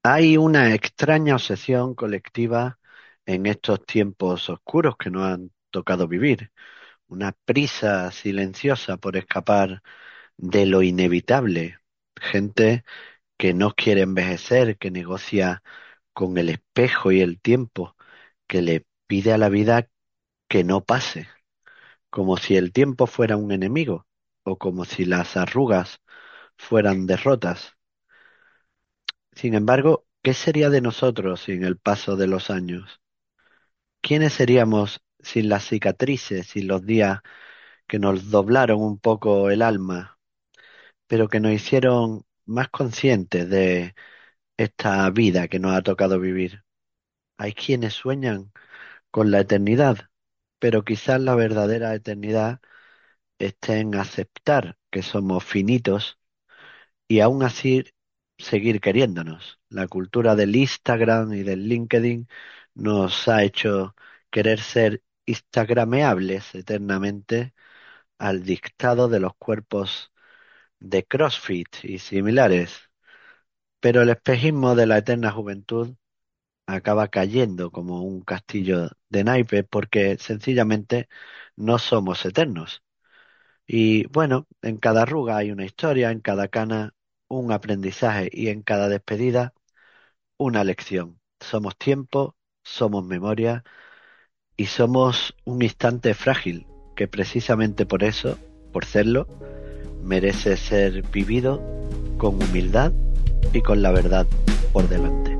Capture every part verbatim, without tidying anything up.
Hay una extraña obsesión colectiva en estos tiempos oscuros que nos han tocado vivir, una prisa silenciosa por escapar de lo inevitable, gente que no quiere envejecer, que negocia con el espejo y el tiempo, que le pide a la vida que no pase, como si el tiempo fuera un enemigo o como si las arrugas fueran derrotas. Sin embargo, ¿qué sería de nosotros sin el paso de los años? ¿Quiénes seríamos sin las cicatrices, sin los días que nos doblaron un poco el alma, pero que nos hicieron más conscientes de esta vida que nos ha tocado vivir? Hay quienes sueñan con la eternidad, pero quizás la verdadera eternidad esté en aceptar que somos finitos y aún así seguir queriéndonos. La cultura del Instagram y del LinkedIn nos ha hecho querer ser instagrameables eternamente al dictado de los cuerpos de CrossFit y similares. Pero el espejismo de la eterna juventud acaba cayendo como un castillo de naipes porque sencillamente no somos eternos. Y bueno, en cada arruga hay una historia, en cada cana un aprendizaje y en cada despedida una lección. Somos tiempo, somos memoria y somos un instante frágil que precisamente por eso, por serlo, merece ser vivido con humildad y con la verdad por delante.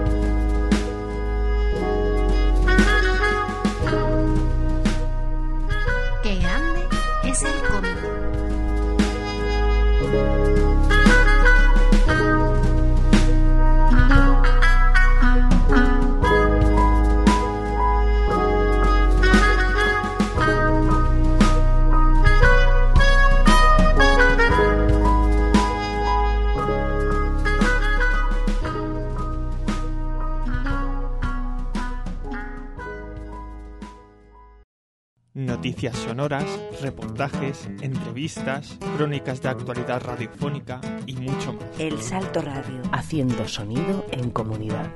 Qué grande es el cómic. Noticias sonoras, reportajes, entrevistas, crónicas de actualidad radiofónica y mucho más. El Salto Radio, haciendo sonido en comunidad.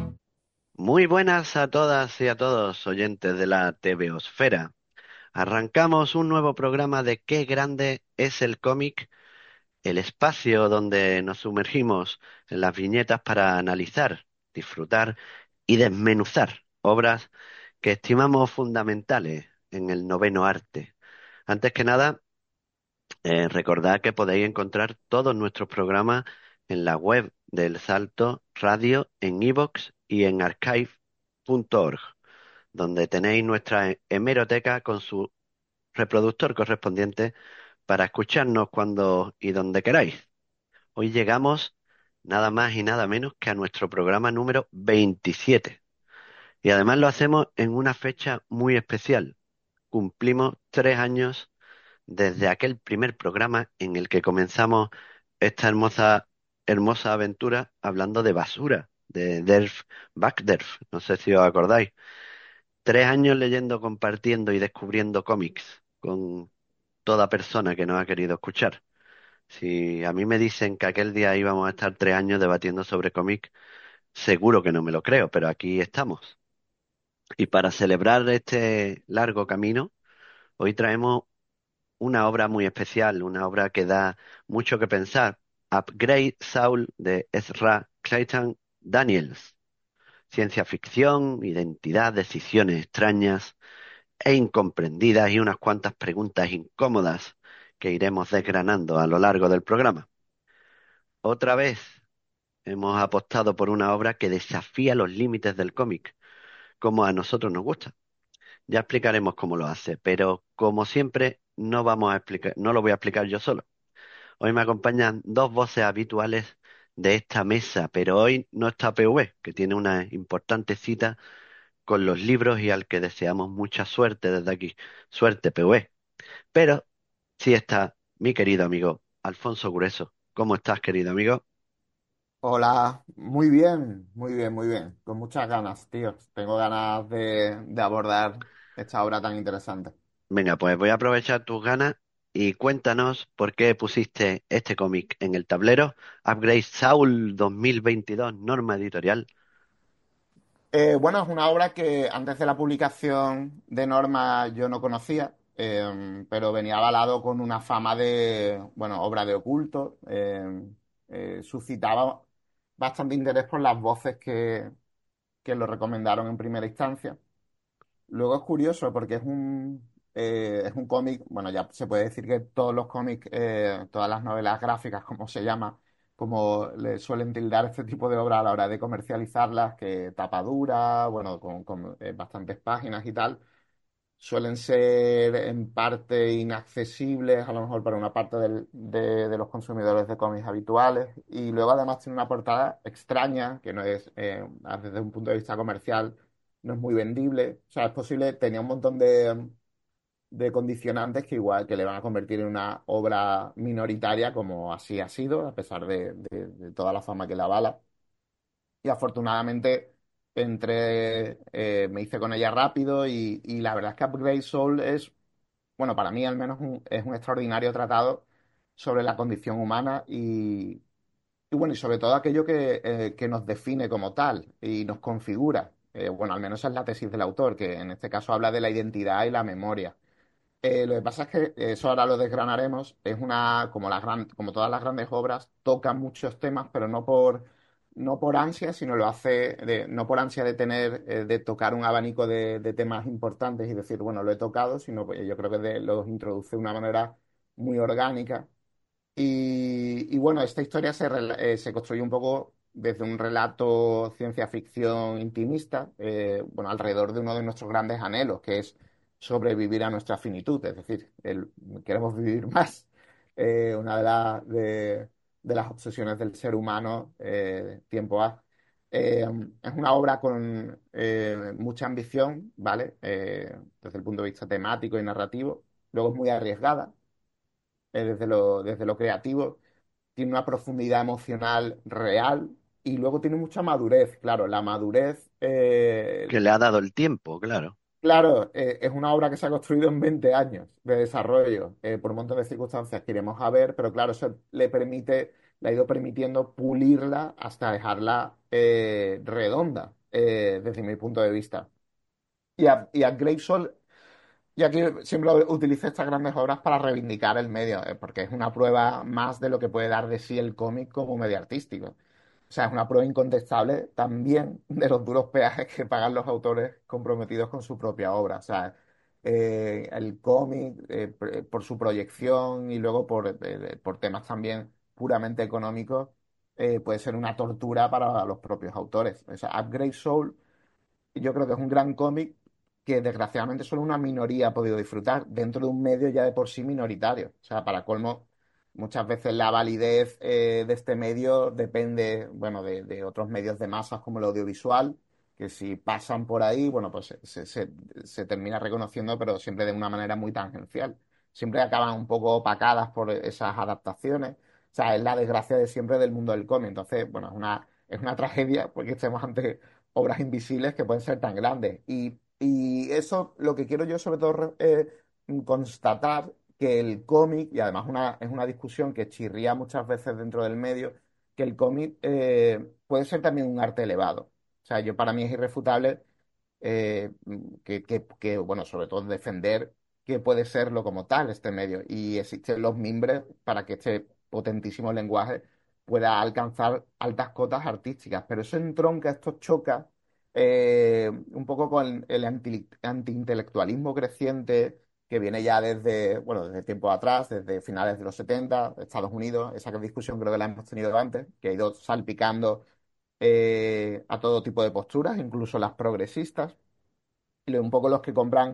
Muy buenas a todas y a todos, oyentes de la TVosfera. Arrancamos un nuevo programa de Qué grande es el cómic, el espacio donde nos sumergimos en las viñetas para analizar, disfrutar y desmenuzar obras que estimamos fundamentales en el noveno arte. Antes que nada, eh, recordad que podéis encontrar todos nuestros programas en la web del Salto Radio, en iVoox y en archive punto org, donde tenéis nuestra hemeroteca con su reproductor correspondiente para escucharnos cuando y donde queráis. Hoy llegamos nada más y nada menos que a nuestro programa número veintisiete. Y además lo hacemos en una fecha muy especial. Cumplimos tres años desde aquel primer programa en el que comenzamos esta hermosa, hermosa aventura hablando de basura, de Derf Backderf. No sé si os acordáis. Tres años leyendo, compartiendo y descubriendo cómics con toda persona que nos ha querido escuchar. Si a mí me dicen que aquel día íbamos a estar tres años debatiendo sobre cómics, seguro que no me lo creo, pero aquí estamos. Y para celebrar este largo camino, hoy traemos una obra muy especial, una obra que da mucho que pensar. Upgrade Soul de Ezra Clayton Daniels. Ciencia ficción, identidad, decisiones extrañas e incomprendidas y unas cuantas preguntas incómodas que iremos desgranando a lo largo del programa. Otra vez hemos apostado por una obra que desafía los límites del cómic, como a nosotros nos gusta. Ya explicaremos cómo lo hace, pero como siempre no vamos a explicar, no lo voy a explicar yo solo. Hoy me acompañan dos voces habituales de esta mesa, pero hoy no está P V, que tiene una importante cita con los libros y al que deseamos mucha suerte desde aquí. Suerte, P V. Pero sí está mi querido amigo Alfonso Grueso. ¿Cómo estás, querido amigo? Hola, muy bien, muy bien, muy bien. Con muchas ganas, tío. Tengo ganas de, de abordar esta obra tan interesante. Venga, pues voy a aprovechar tus ganas y cuéntanos por qué pusiste este cómic en el tablero. Upgrade Soul dos mil veintidós, Norma Editorial. Eh, bueno, es una obra que antes de la publicación de Norma yo no conocía, eh, pero venía avalado con una fama de, bueno, obra de oculto. eh, eh, suscitaba bastante interés por las voces que, que lo recomendaron en primera instancia. Luego es curioso porque es un, eh, es un cómic, bueno, ya se puede decir que todos los cómics, eh, todas las novelas gráficas, como se llama, como le suelen tildar este tipo de obras a la hora de comercializarlas, que tapa dura, bueno, con, con, eh, bastantes páginas y tal, suelen ser en parte inaccesibles, a lo mejor para una parte del- de, de los consumidores de cómics habituales. Y luego además tiene una portada extraña, que no es, eh, desde un punto de vista comercial, no es muy vendible. O sea, es posible, tenía un montón de, de condicionantes que igual que le van a convertir en una obra minoritaria, como así ha sido, a pesar de, de- de toda la fama que la avala. Y afortunadamente entré, eh, me hice con ella rápido y, y la verdad es que Upgrade Soul es, bueno, para mí al menos un- es un extraordinario tratado sobre la condición humana y, y bueno, y sobre todo aquello que, eh, que nos define como tal y nos configura. Eh, bueno, al menos esa es la tesis del autor, que en este caso habla de la identidad y la memoria. Eh, lo que pasa es que eso ahora lo desgranaremos. Es una, como las gran, como todas las grandes obras, toca muchos temas, pero no por, no por ansia, sino lo hace de- no por ansia de tener, eh, de tocar un abanico de, de temas importantes y decir, bueno, lo he tocado, sino pues, yo creo que de- los introduce de una manera muy orgánica y, y bueno, esta historia se, rela- eh, se construye un poco desde un relato ciencia ficción intimista, eh, bueno, alrededor de uno de nuestros grandes anhelos, que es sobrevivir a nuestra finitud, es decir, el- queremos vivir más. Eh, una de, la- de, de las obsesiones del ser humano, eh, tiempo A. Eh, es una obra con eh, mucha ambición, ¿vale? Eh, desde el punto de vista temático y narrativo. Luego es muy arriesgada eh, desde lo, desde lo creativo, tiene una profundidad emocional real y luego tiene mucha madurez. Claro, la madurez, eh, Que le ha dado el tiempo, claro. claro, eh, es una obra que se ha construido en veinte años de desarrollo, eh, por un montón de circunstancias que iremos a ver, pero claro, eso le permite, le ha ido permitiendo pulirla hasta dejarla eh, redonda, eh, desde mi punto de vista. Y a, y a Grey Sol y aquí siempre utilizo estas grandes obras para reivindicar el medio, eh, porque es una prueba más de lo que puede dar de sí el cómic como medio artístico. O sea, es una prueba incontestable también de los duros peajes que pagan los autores comprometidos con su propia obra. O sea, eh, el cómic, eh, pr- por su proyección y luego por, eh, por temas también puramente económicos, eh, puede ser una tortura para los propios autores. O sea, Upgrade Soul yo creo que es un gran cómic que desgraciadamente solo una minoría ha podido disfrutar dentro de un medio ya de por sí minoritario. O sea, para colmo, muchas veces la validez eh, de este medio depende, bueno, de, de otros medios de masas como el audiovisual, que si pasan por ahí, bueno, pues se, se- se- se termina reconociendo, pero siempre de una manera muy tangencial. Siempre acaban un poco opacadas por esas adaptaciones. O sea, es la desgracia de siempre del mundo del cómic. Entonces, bueno, es una, es una tragedia porque estemos ante obras invisibles que pueden ser tan grandes. Y, y eso, lo que quiero yo sobre todo re- eh, constatar que el cómic, y además una, es una discusión que chirría muchas veces dentro del medio, que el cómic eh, puede ser también un arte elevado. O sea, yo para mí es irrefutable eh, que, que- que, bueno, sobre todo defender que puede serlo como tal este medio. Y existen los mimbres para que este potentísimo lenguaje pueda alcanzar altas cotas artísticas. Pero eso entronca, esto choca eh, un poco con el anti, antiintelectualismo creciente que viene ya desde, bueno, desde tiempo atrás, desde finales de los setenta Estados Unidos. Esa discusión creo que la hemos tenido antes, que ha ido salpicando eh, a todo tipo de posturas, incluso las progresistas y un poco los que compran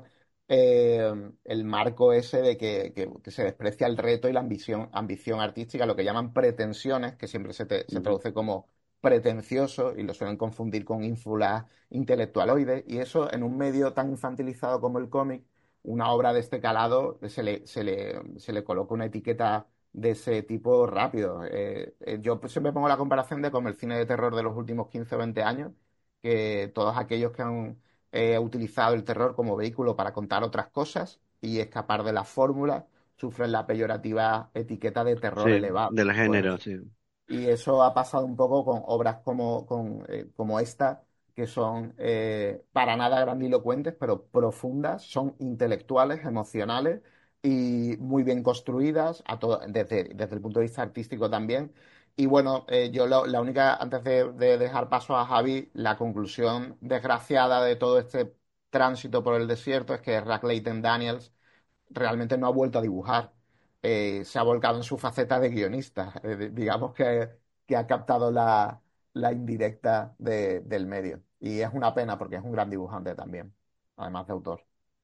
eh, el marco ese de que, que- que se desprecia el reto y la ambición, ambición artística, lo que llaman pretensiones, que siempre se, te- se Ujú. traduce como pretencioso y lo suelen confundir con ínfulas intelectualoides. Y eso en un medio tan infantilizado como el cómic, una obra de este calado, se le, se le, se le coloca una etiqueta de ese tipo rápido. Eh, eh, yo pues siempre pongo la comparación de como el cine de terror de los últimos quince o veinte años, que todos aquellos que han eh, ha utilizado el terror como vehículo para contar otras cosas y escapar de la fórmula, sufren la peyorativa etiqueta de terror Sí, elevado. del género, Pues, sí. y eso ha pasado un poco con obras como, con, eh, como esta, que son eh, para nada grandilocuentes, pero profundas, son intelectuales, emocionales y muy bien construidas, a todo, desde, desde el punto de vista artístico también. Y bueno, eh, yo lo- la única, antes de, de dejar paso a Javi, la conclusión desgraciada de todo este tránsito por el desierto es que Rack Layton Daniels realmente no ha vuelto a dibujar. Eh, se ha volcado en su faceta de guionista. Eh, digamos que, que ha captado la, la indirecta de- del medio. Y es una pena porque es un gran dibujante también, además de autor.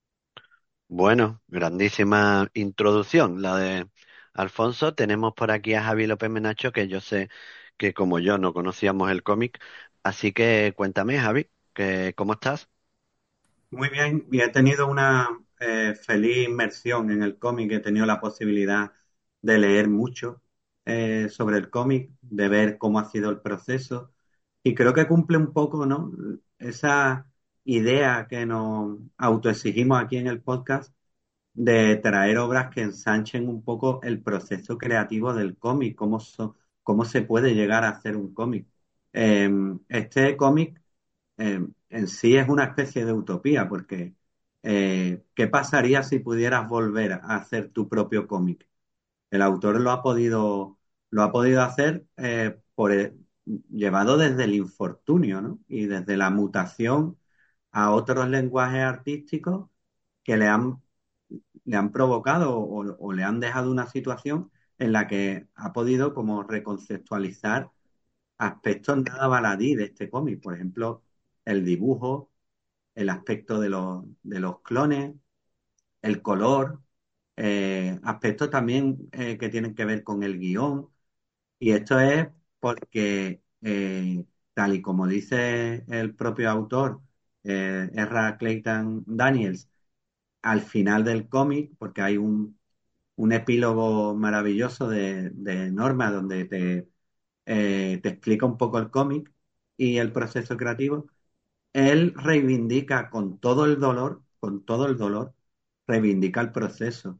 Bueno, grandísima introducción la de Alfonso. Tenemos por aquí a Javi López Menacho, que yo sé que como yo no conocíamos el cómic, así que cuéntame, Javi, que ¿cómo estás? Muy bien, y he tenido una eh, feliz inmersión en el cómic. He tenido la posibilidad de leer mucho eh, sobre el cómic, de ver cómo ha sido el proceso, y creo que cumple un poco, ¿no? Esa idea que nos autoexigimos aquí en el podcast de traer obras que ensanchen un poco el proceso creativo del cómic, cómo, so- cómo se puede llegar a hacer un cómic. Eh, este cómic eh, en sí es una especie de utopía, porque eh, ¿qué pasaría si pudieras volver a hacer tu propio cómic? El autor lo ha podido, lo ha podido hacer eh, por el- llevado desde el infortunio, ¿no? Y desde la mutación a otros lenguajes artísticos que le han, le han provocado o, o le han dejado una situación en la que ha podido como reconceptualizar aspectos nada baladí de este cómic. Por ejemplo, el dibujo, el aspecto de los, de los clones, el color, eh, aspectos también eh, que tienen que ver con el guión. Y esto es porque, eh, tal y como dice el propio autor, eh, R. Clayton Daniels, al final del cómic, porque hay un, un epílogo maravilloso de, de Norma donde te, eh, te explica un poco el cómic y el proceso creativo. Él reivindica con todo el dolor, con todo el dolor, reivindica el proceso.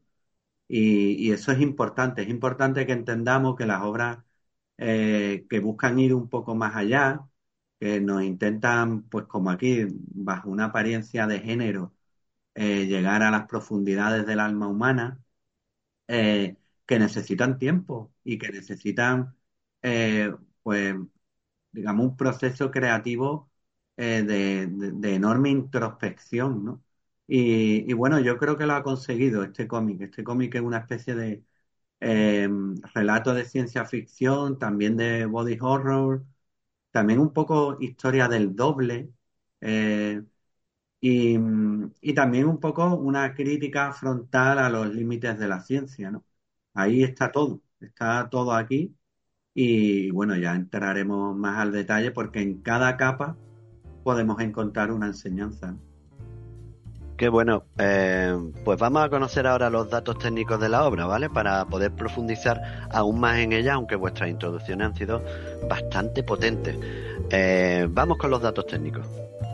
Y, y eso es importante. Es importante que entendamos que las obras eh, que buscan ir un poco más allá, que nos intentan, pues como aquí, bajo una apariencia de género, eh, llegar a las profundidades del alma humana, eh, que necesitan tiempo y que necesitan, eh, pues, digamos, un proceso creativo eh, de, de- de enorme introspección, ¿no? Y, y bueno, yo creo que lo ha conseguido este cómic. Este cómic es una especie de eh, relato de ciencia ficción, también de body horror, también un poco historia del doble, eh, y, y también un poco una crítica frontal a los límites de la ciencia, ¿no? Ahí está todo, está todo aquí. Y bueno, ya entraremos más al detalle porque en cada capa podemos encontrar una enseñanza, ¿no? Qué bueno, eh, pues vamos a conocer ahora los datos técnicos de la obra, ¿vale? Para poder profundizar aún más en ella, aunque vuestras introducciones han sido bastante potentes. Eh, vamos con los datos técnicos.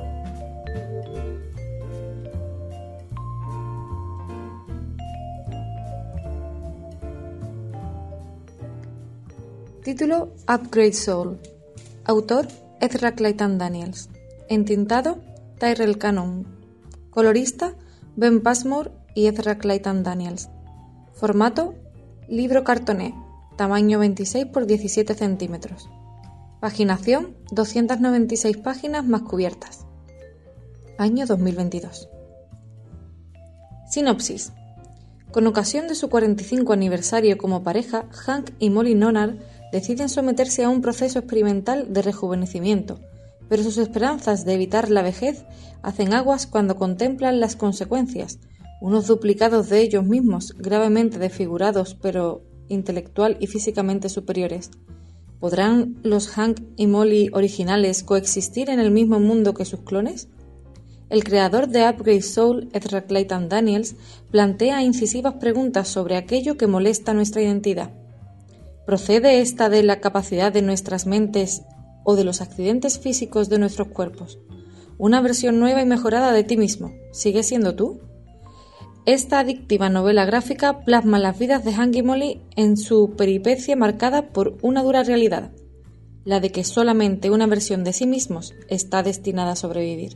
Título: Upgrade Soul. Autor: Ezra Clayton Daniels. Entintado: Tyrell Cannon. Colorista: Ben Passmore y Ezra Clayton Daniels. Formato: libro cartoné, tamaño veintiséis por diecisiete centímetros. Paginación: doscientas noventa y seis páginas más cubiertas. Año dos mil veintidós. Sinopsis. Con ocasión de su cuarenta y cinco aniversario como pareja, Hank y Molly Nonard deciden someterse a un proceso experimental de rejuvenecimiento, pero sus esperanzas de evitar la vejez hacen aguas cuando contemplan las consecuencias, unos duplicados de ellos mismos, gravemente desfigurados pero intelectual y físicamente superiores. ¿Podrán los Hank y Molly originales coexistir en el mismo mundo que sus clones? El creador de Upgrade Soul, Ezra Clayton Daniels, plantea incisivas preguntas sobre aquello que molesta nuestra identidad. ¿Procede esta de la capacidad de nuestras mentes o de los accidentes físicos de nuestros cuerpos? Una versión nueva y mejorada de ti mismo. ¿Sigue siendo tú? Esta adictiva novela gráfica plasma las vidas de Hank y Molly en su peripecia marcada por una dura realidad, la de que solamente una versión de sí mismos está destinada a sobrevivir.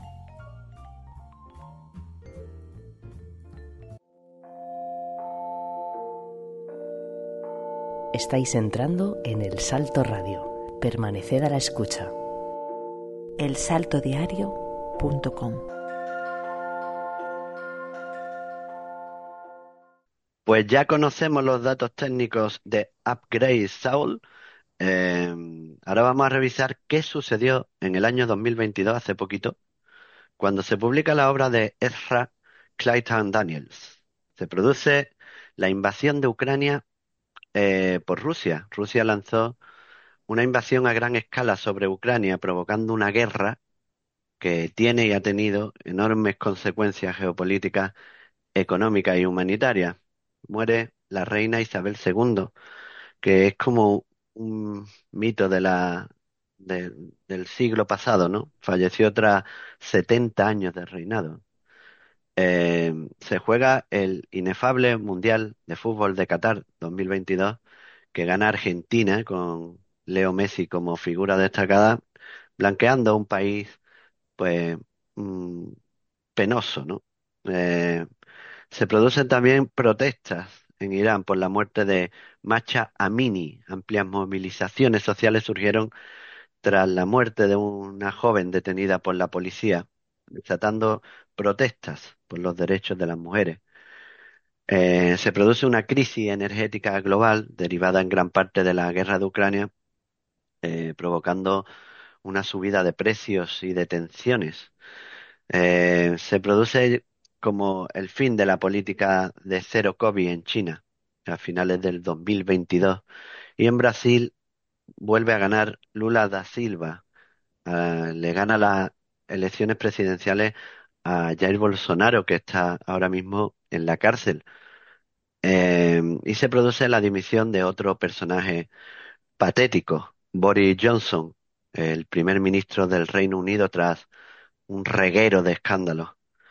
Estáis entrando en El Salto Radio. Permaneced a la escucha. el salto diario punto com. Pues ya conocemos los datos técnicos de Upgrade Soul. Eh, ahora vamos a revisar qué sucedió en el año dos mil veintidós, hace poquito, cuando se publica la obra de Ezra Clayton Daniels. Se produce la invasión de Ucrania eh, por Rusia. Rusia lanzó una invasión a gran escala sobre Ucrania, provocando una guerra que tiene y ha tenido enormes consecuencias geopolíticas, económicas y humanitarias. Muere la reina Isabel segundo, que es como un mito de la, de- del siglo pasado, ¿no? Falleció tras setenta años de reinado. Eh, se juega el inefable Mundial de Fútbol de Qatar dos mil veintidós, que gana Argentina con Leo Messi como figura destacada, blanqueando a un país, pues, mm, penoso, ¿no? Eh, Se producen también protestas en Irán por la muerte de Mahsa Amini. Amplias movilizaciones sociales surgieron tras la muerte de una joven detenida por la policía, desatando protestas por los derechos de las mujeres. Eh, se produce una crisis energética global derivada en gran parte de la guerra de Ucrania, eh, provocando una subida de precios y de tensiones. Eh, se produce como el fin de la política de cero COVID en China a finales del dos mil veintidós, y en Brasil vuelve a ganar Lula da Silva. Ah, le gana las elecciones presidenciales a Jair Bolsonaro, que está ahora mismo en la cárcel. Eh, y se produce la dimisión de otro personaje patético, Boris Johnson, el primer ministro del Reino Unido, tras un reguero de escándalos.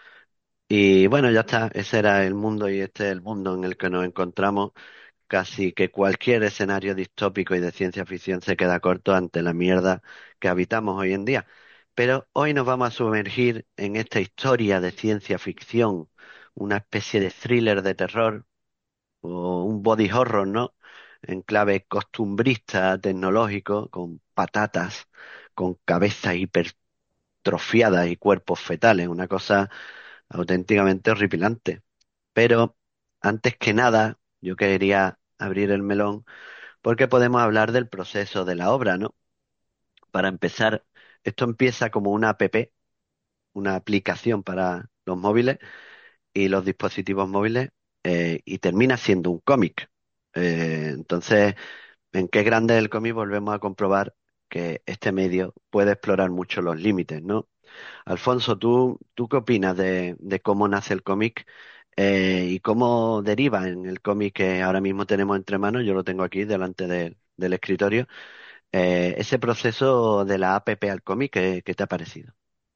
Y bueno, ya está, ese era el mundo y este es el mundo en el que nos encontramos. Casi que cualquier escenario distópico y de ciencia ficción se queda corto ante la mierda que habitamos hoy en día. Pero hoy nos vamos a sumergir en esta historia de ciencia ficción, una especie de thriller de terror o un body horror, ¿no? En clave costumbrista, tecnológico, con patatas, con cabezas hipertrofiadas y cuerpos fetales, una cosa auténticamente horripilante. Pero antes que nada, yo quería abrir el melón porque podemos hablar del proceso de la obra, ¿no? Para empezar, esto empieza como una app, una aplicación para los móviles y los dispositivos móviles, eh, y termina siendo un cómic. Eh, entonces, en Qué grande es el cómic volvemos a comprobar que este medio puede explorar mucho los límites, ¿no? Alfonso, ¿tú, tú qué opinas de, de cómo nace el cómic, eh, y cómo deriva en el cómic que ahora mismo tenemos entre manos? Yo lo tengo aquí delante de- del escritorio. Eh, ese proceso de la app al cómic, ¿qué, qué te ha parecido?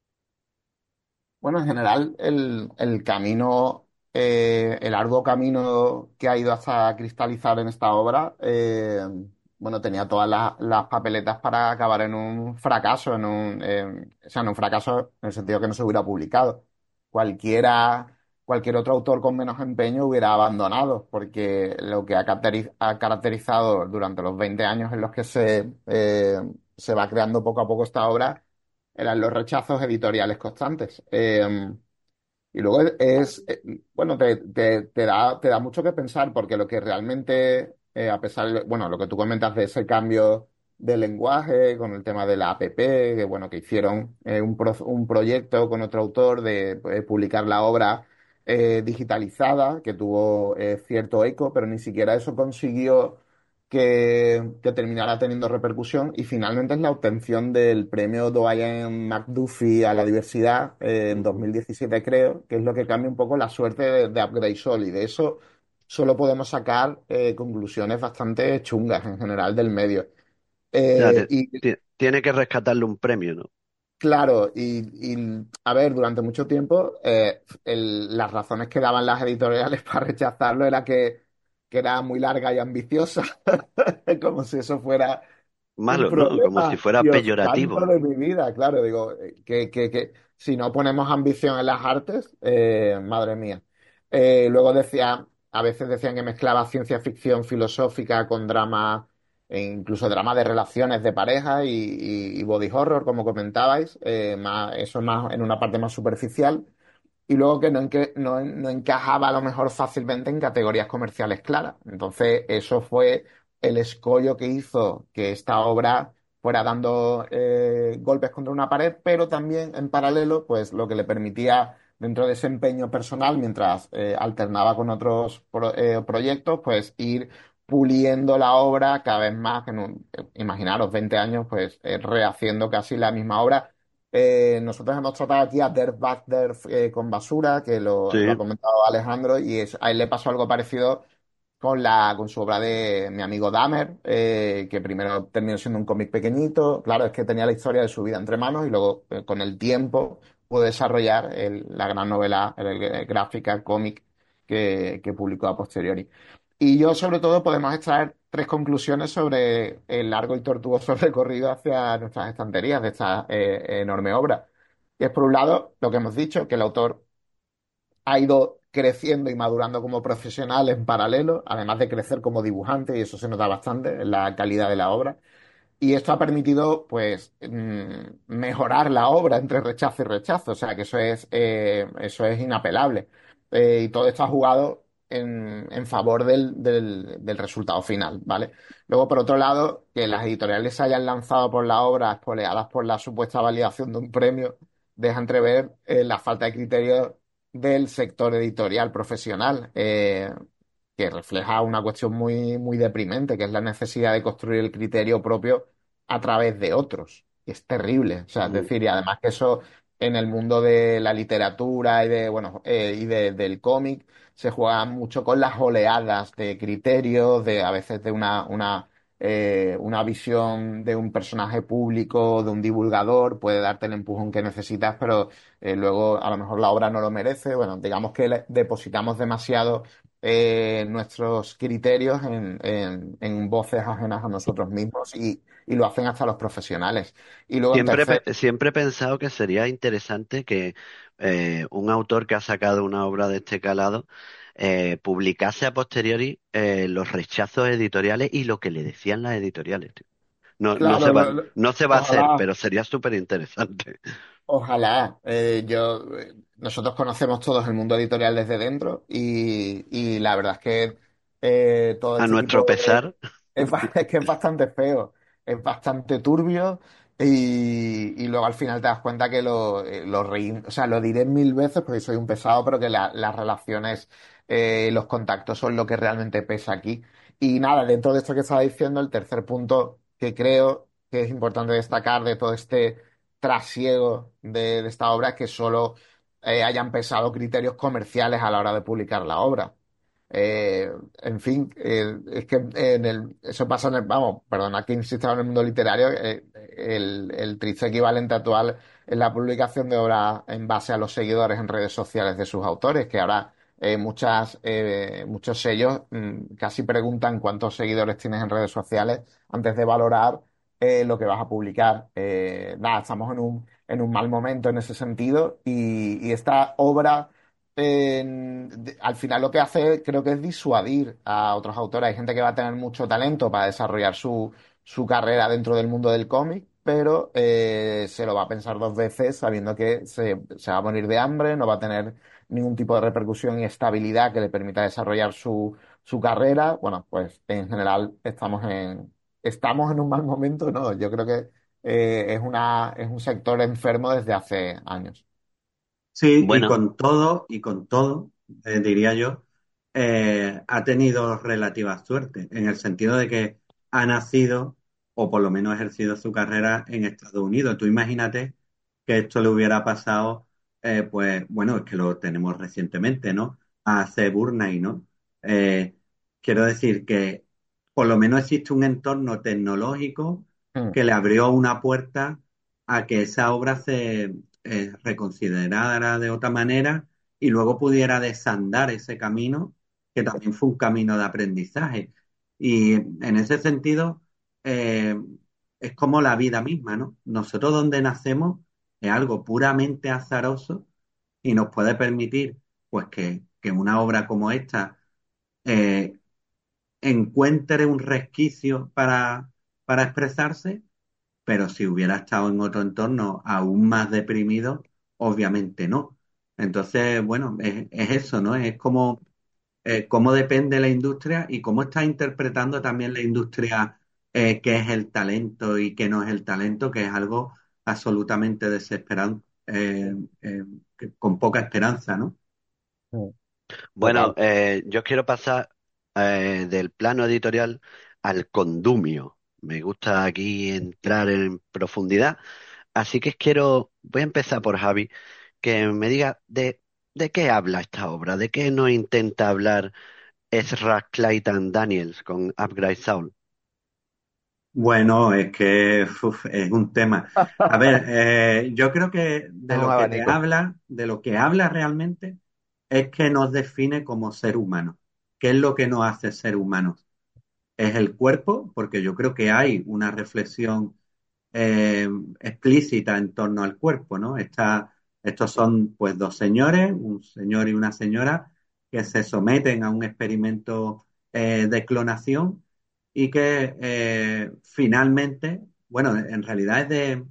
Bueno, en general, el, el camino, eh, el arduo camino que ha ido hasta cristalizar en esta obra, eh, bueno, tenía todas las, las papeletas para acabar en un fracaso, en un, en- o sea, en un fracaso en el sentido que no se hubiera publicado. Cualquiera, cualquier otro autor con menos empeño hubiera abandonado, porque lo que ha caracteriz- ha caracterizado durante los veinte años en los que se, eh, se va creando poco a poco esta obra eran los rechazos editoriales constantes. Eh, y luego es, eh, bueno, te, te- te da, te da mucho que pensar porque lo que realmente, eh, a pesar de, bueno, lo que tú comentas de ese cambio de lenguaje con el tema de la app, que bueno, que hicieron eh, un, pro- un proyecto con otro autor de eh, publicar la obra eh, digitalizada, que tuvo eh, cierto eco, pero ni siquiera eso consiguió que, que terminara teniendo repercusión y finalmente es la obtención del premio Dwight McDuffie a la diversidad eh, en dos Ujú. mil diecisiete creo, que es lo que cambia un poco la suerte de, de Upgrade Sol y de eso solo podemos sacar eh, conclusiones bastante chungas en general del medio. O sea, Eh, te- y ti- tiene que rescatarle un premio, ¿no? Claro, y, y, a ver, durante mucho tiempo eh, el- las razones que daban las editoriales para rechazarlo era que, que era muy larga y ambiciosa, como si eso fuera un Malo, ¿no? Como si problema. fuera Dios santo peyorativo. de mi vida, claro, digo, eh, que, que, que si no ponemos ambición en las artes, eh, madre mía. Eh, luego decía, a veces decían que mezclaba ciencia ficción filosófica con drama, e incluso drama de relaciones de pareja y, y- y body horror, como comentabais, eh, más, eso más en una parte más superficial y luego que no, enque- no, no encajaba a lo mejor fácilmente en categorías comerciales claras. Entonces, eso fue el escollo que hizo que esta obra fuera dando eh, golpes contra una pared, pero también en paralelo, pues lo que le permitía, dentro de ese empeño personal, mientras eh, alternaba con otros pro- eh, proyectos, pues ir puliendo la obra cada vez más, en un- imaginaros, veinte años, pues eh, rehaciendo casi la misma obra. Eh, nosotros hemos tratado aquí a Dirk Bagder eh, con Basura, que lo, lo ha Sí, comentado Alejandro, y es- a él le pasó algo parecido con, la, con su obra de mi amigo Dahmer, eh, que primero terminó siendo un cómic pequeñito. Claro, es que tenía la historia de su vida entre manos y luego eh, con el tiempo pudo desarrollar el- la gran novela el- el gráfica, cómic que, que publicó a posteriori. Y yo, sobre todo, podemos extraer tres conclusiones sobre el largo y tortuoso recorrido hacia nuestras estanterías de esta eh, enorme obra. Y es, por un lado, lo que hemos dicho, que el autor ha ido creciendo y madurando como profesional en paralelo, además de crecer como dibujante, y eso se nota bastante en la calidad de la obra. Y esto ha permitido, pues, mm, mejorar la obra entre rechazo y rechazo. O sea, que eso es, eh, eso es inapelable. Eh, y todo esto ha jugado en, en favor del, del- del resultado final, ¿vale? Luego, por otro lado, que las editoriales se hayan lanzado por la obra espoleadas por la supuesta validación de un premio, deja entrever eh, la falta de criterio del sector editorial profesional. Eh, que refleja una cuestión muy, muy deprimente, que es la necesidad de construir el criterio propio a través de otros. Y es terrible. O sea, es mm, decir, y además que eso en el mundo de la literatura y de, bueno, eh, y de- del cómic se juega mucho con las oleadas de criterios, de a veces de una, una, eh, una visión de un personaje público, de un divulgador, puede darte el empujón que necesitas, pero eh, luego a lo mejor la obra no lo merece. Bueno, digamos que le depositamos demasiado eh, nuestros criterios en, en- en voces ajenas a nosotros mismos y, y lo hacen hasta los profesionales. Y luego en Siempre, he tercer, pe- siempre he pensado que sería interesante que eh, un autor que ha sacado una obra de este calado eh, publicase a posteriori eh, los rechazos editoriales y lo que le decían las editoriales, tío. No, no se claro, va, lo- lo- no se va a hacer, ojalá. pero sería súper interesante. Ojalá. Eh, yo, eh, nosotros conocemos todos el mundo editorial desde dentro y, y la verdad es que eh, todo A este tipo nuestro de... pesar, Es, ba- es que es bastante feo, es bastante turbio y, y luego al final te das cuenta que lo, eh, lo rein- o sea, lo diré mil veces porque soy un pesado, pero que la- las relaciones, eh, los contactos son lo que realmente pesa aquí. Y nada, dentro de esto que estaba diciendo, el tercer punto que creo que es importante destacar de todo este trasiego de, de esta obra es que solo eh, hayan pesado criterios comerciales a la hora de publicar la obra. Eh, en fin, eh, es que en el, eso pasa en el, vamos, perdona que insista en el mundo literario, eh, el, el triste equivalente actual es la publicación de obras en base a los seguidores en redes sociales de sus autores, que ahora eh, muchas, eh, muchos sellos mm, casi preguntan cuántos seguidores tienes en redes sociales antes de valorar eh, lo que vas a publicar. Eh, nada, estamos en un, en un mal momento en ese sentido y, y esta obra en- de- al final lo que hace creo que es disuadir a otros autores. Hay gente que va a tener mucho talento para desarrollar su, su carrera dentro del mundo del cómic, pero eh, se lo va a pensar dos veces sabiendo que se, se va a morir de hambre, no va a tener ningún tipo de repercusión y estabilidad que le permita desarrollar su, su carrera. Bueno, pues en general estamos en, estamos en un mal momento, ¿no? Yo creo que eh, es una, es un sector enfermo desde hace años. Sí, y bueno, con todo, y con todo, eh, diría yo, eh, ha tenido relativa suerte, en el sentido de que ha nacido, o por lo menos ha ejercido su carrera en Estados Unidos. Tú imagínate que esto le hubiera pasado, eh, pues, bueno, es que lo tenemos recientemente, ¿no? A C. Burney, ¿no? Eh, quiero decir que por lo menos existe un entorno tecnológico Mm, que le abrió una puerta a que esa obra se eh, reconsiderara de otra manera y luego pudiera desandar ese camino, que también fue un camino de aprendizaje. Y en ese sentido, eh, es como la vida misma, ¿no? Nosotros donde nacemos es algo puramente azaroso y nos puede permitir, pues, que, que una obra como esta eh, encuentre un resquicio para, para expresarse, pero si hubiera estado en otro entorno aún más deprimido, obviamente no. Entonces, bueno, es, es eso, ¿no? Es como eh, cómo depende la industria y cómo está interpretando también la industria eh, qué es el talento y qué no es el talento, que es algo absolutamente desesperante, eh, eh, que- con poca esperanza, ¿no? Mm. Bueno, Total. eh, yo quiero pasar eh, del plano editorial al condumio. Me gusta aquí entrar en profundidad, así que quiero, voy a empezar por Javi, que me diga de, de qué habla esta obra, de qué nos intenta hablar Ezra Clayton Daniels con Upgrade Soul. Bueno, es que uf, es un tema. A ver, eh, yo creo que Es de un lo que te abanico. habla, de lo que habla realmente, es que nos define como ser humanos. ¿Qué es lo que nos hace ser humanos? Es el cuerpo, porque yo creo que hay una reflexión eh, explícita en torno al cuerpo, ¿no? Esta- estos son pues dos señores, un señor y una señora, que se someten a un experimento eh, de clonación y que eh, finalmente, bueno, en realidad es de,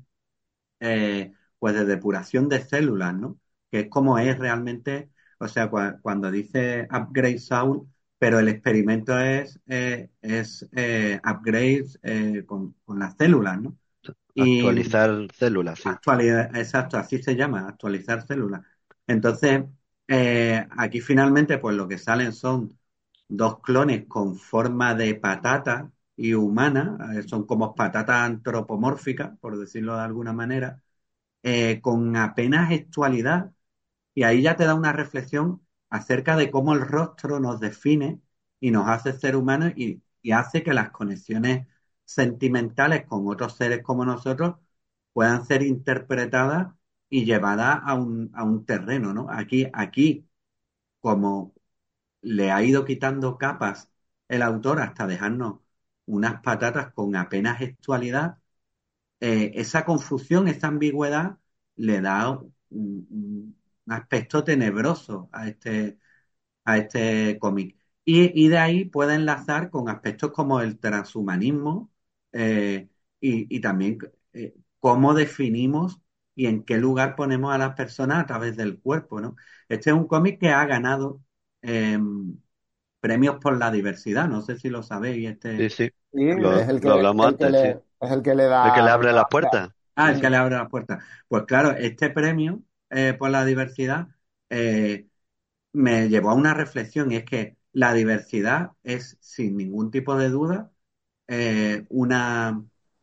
eh, pues de depuración de células, ¿no? Que es como es realmente, o sea, cua- cuando dice upgrade Saul, pero el experimento es, eh, es eh, upgrade eh, con, con las células, ¿no? Y Actualizar células, sí. actualidad, exacto, así se llama, actualizar células. Entonces, eh, aquí finalmente, pues lo que salen son dos clones con forma de patata y humana, eh, son como patatas antropomórficas, por decirlo de alguna manera, eh, con apenas gestualidad, y ahí ya te da una reflexión acerca de cómo el rostro nos define y nos hace ser humanos y, y hace que las conexiones sentimentales con otros seres como nosotros puedan ser interpretadas y llevadas a un, a un terreno, ¿no? Aquí, aquí, como le ha ido quitando capas el autor hasta dejarnos unas patatas con apenas gestualidad, eh, esa confusión, esa ambigüedad le da un, un aspecto tenebroso a este, a este cómic. Y, y de ahí puede enlazar con aspectos como el transhumanismo eh, y, y también eh, cómo definimos y en qué lugar ponemos a las personas a través del cuerpo, ¿no? Este es un cómic que ha ganado eh, premios por la diversidad, no sé si lo sabéis, Sí, este, sí. Sí, Lo, es el lo que, hablamos el que antes, le, sí. es el que le El que le da abre vida. las O sea, puertas. Ah, el mm, que le abre las puertas. Pues claro, este premio eh, por la diversidad eh, me llevó a una reflexión y es que la diversidad es, sin ningún tipo de duda, eh, una,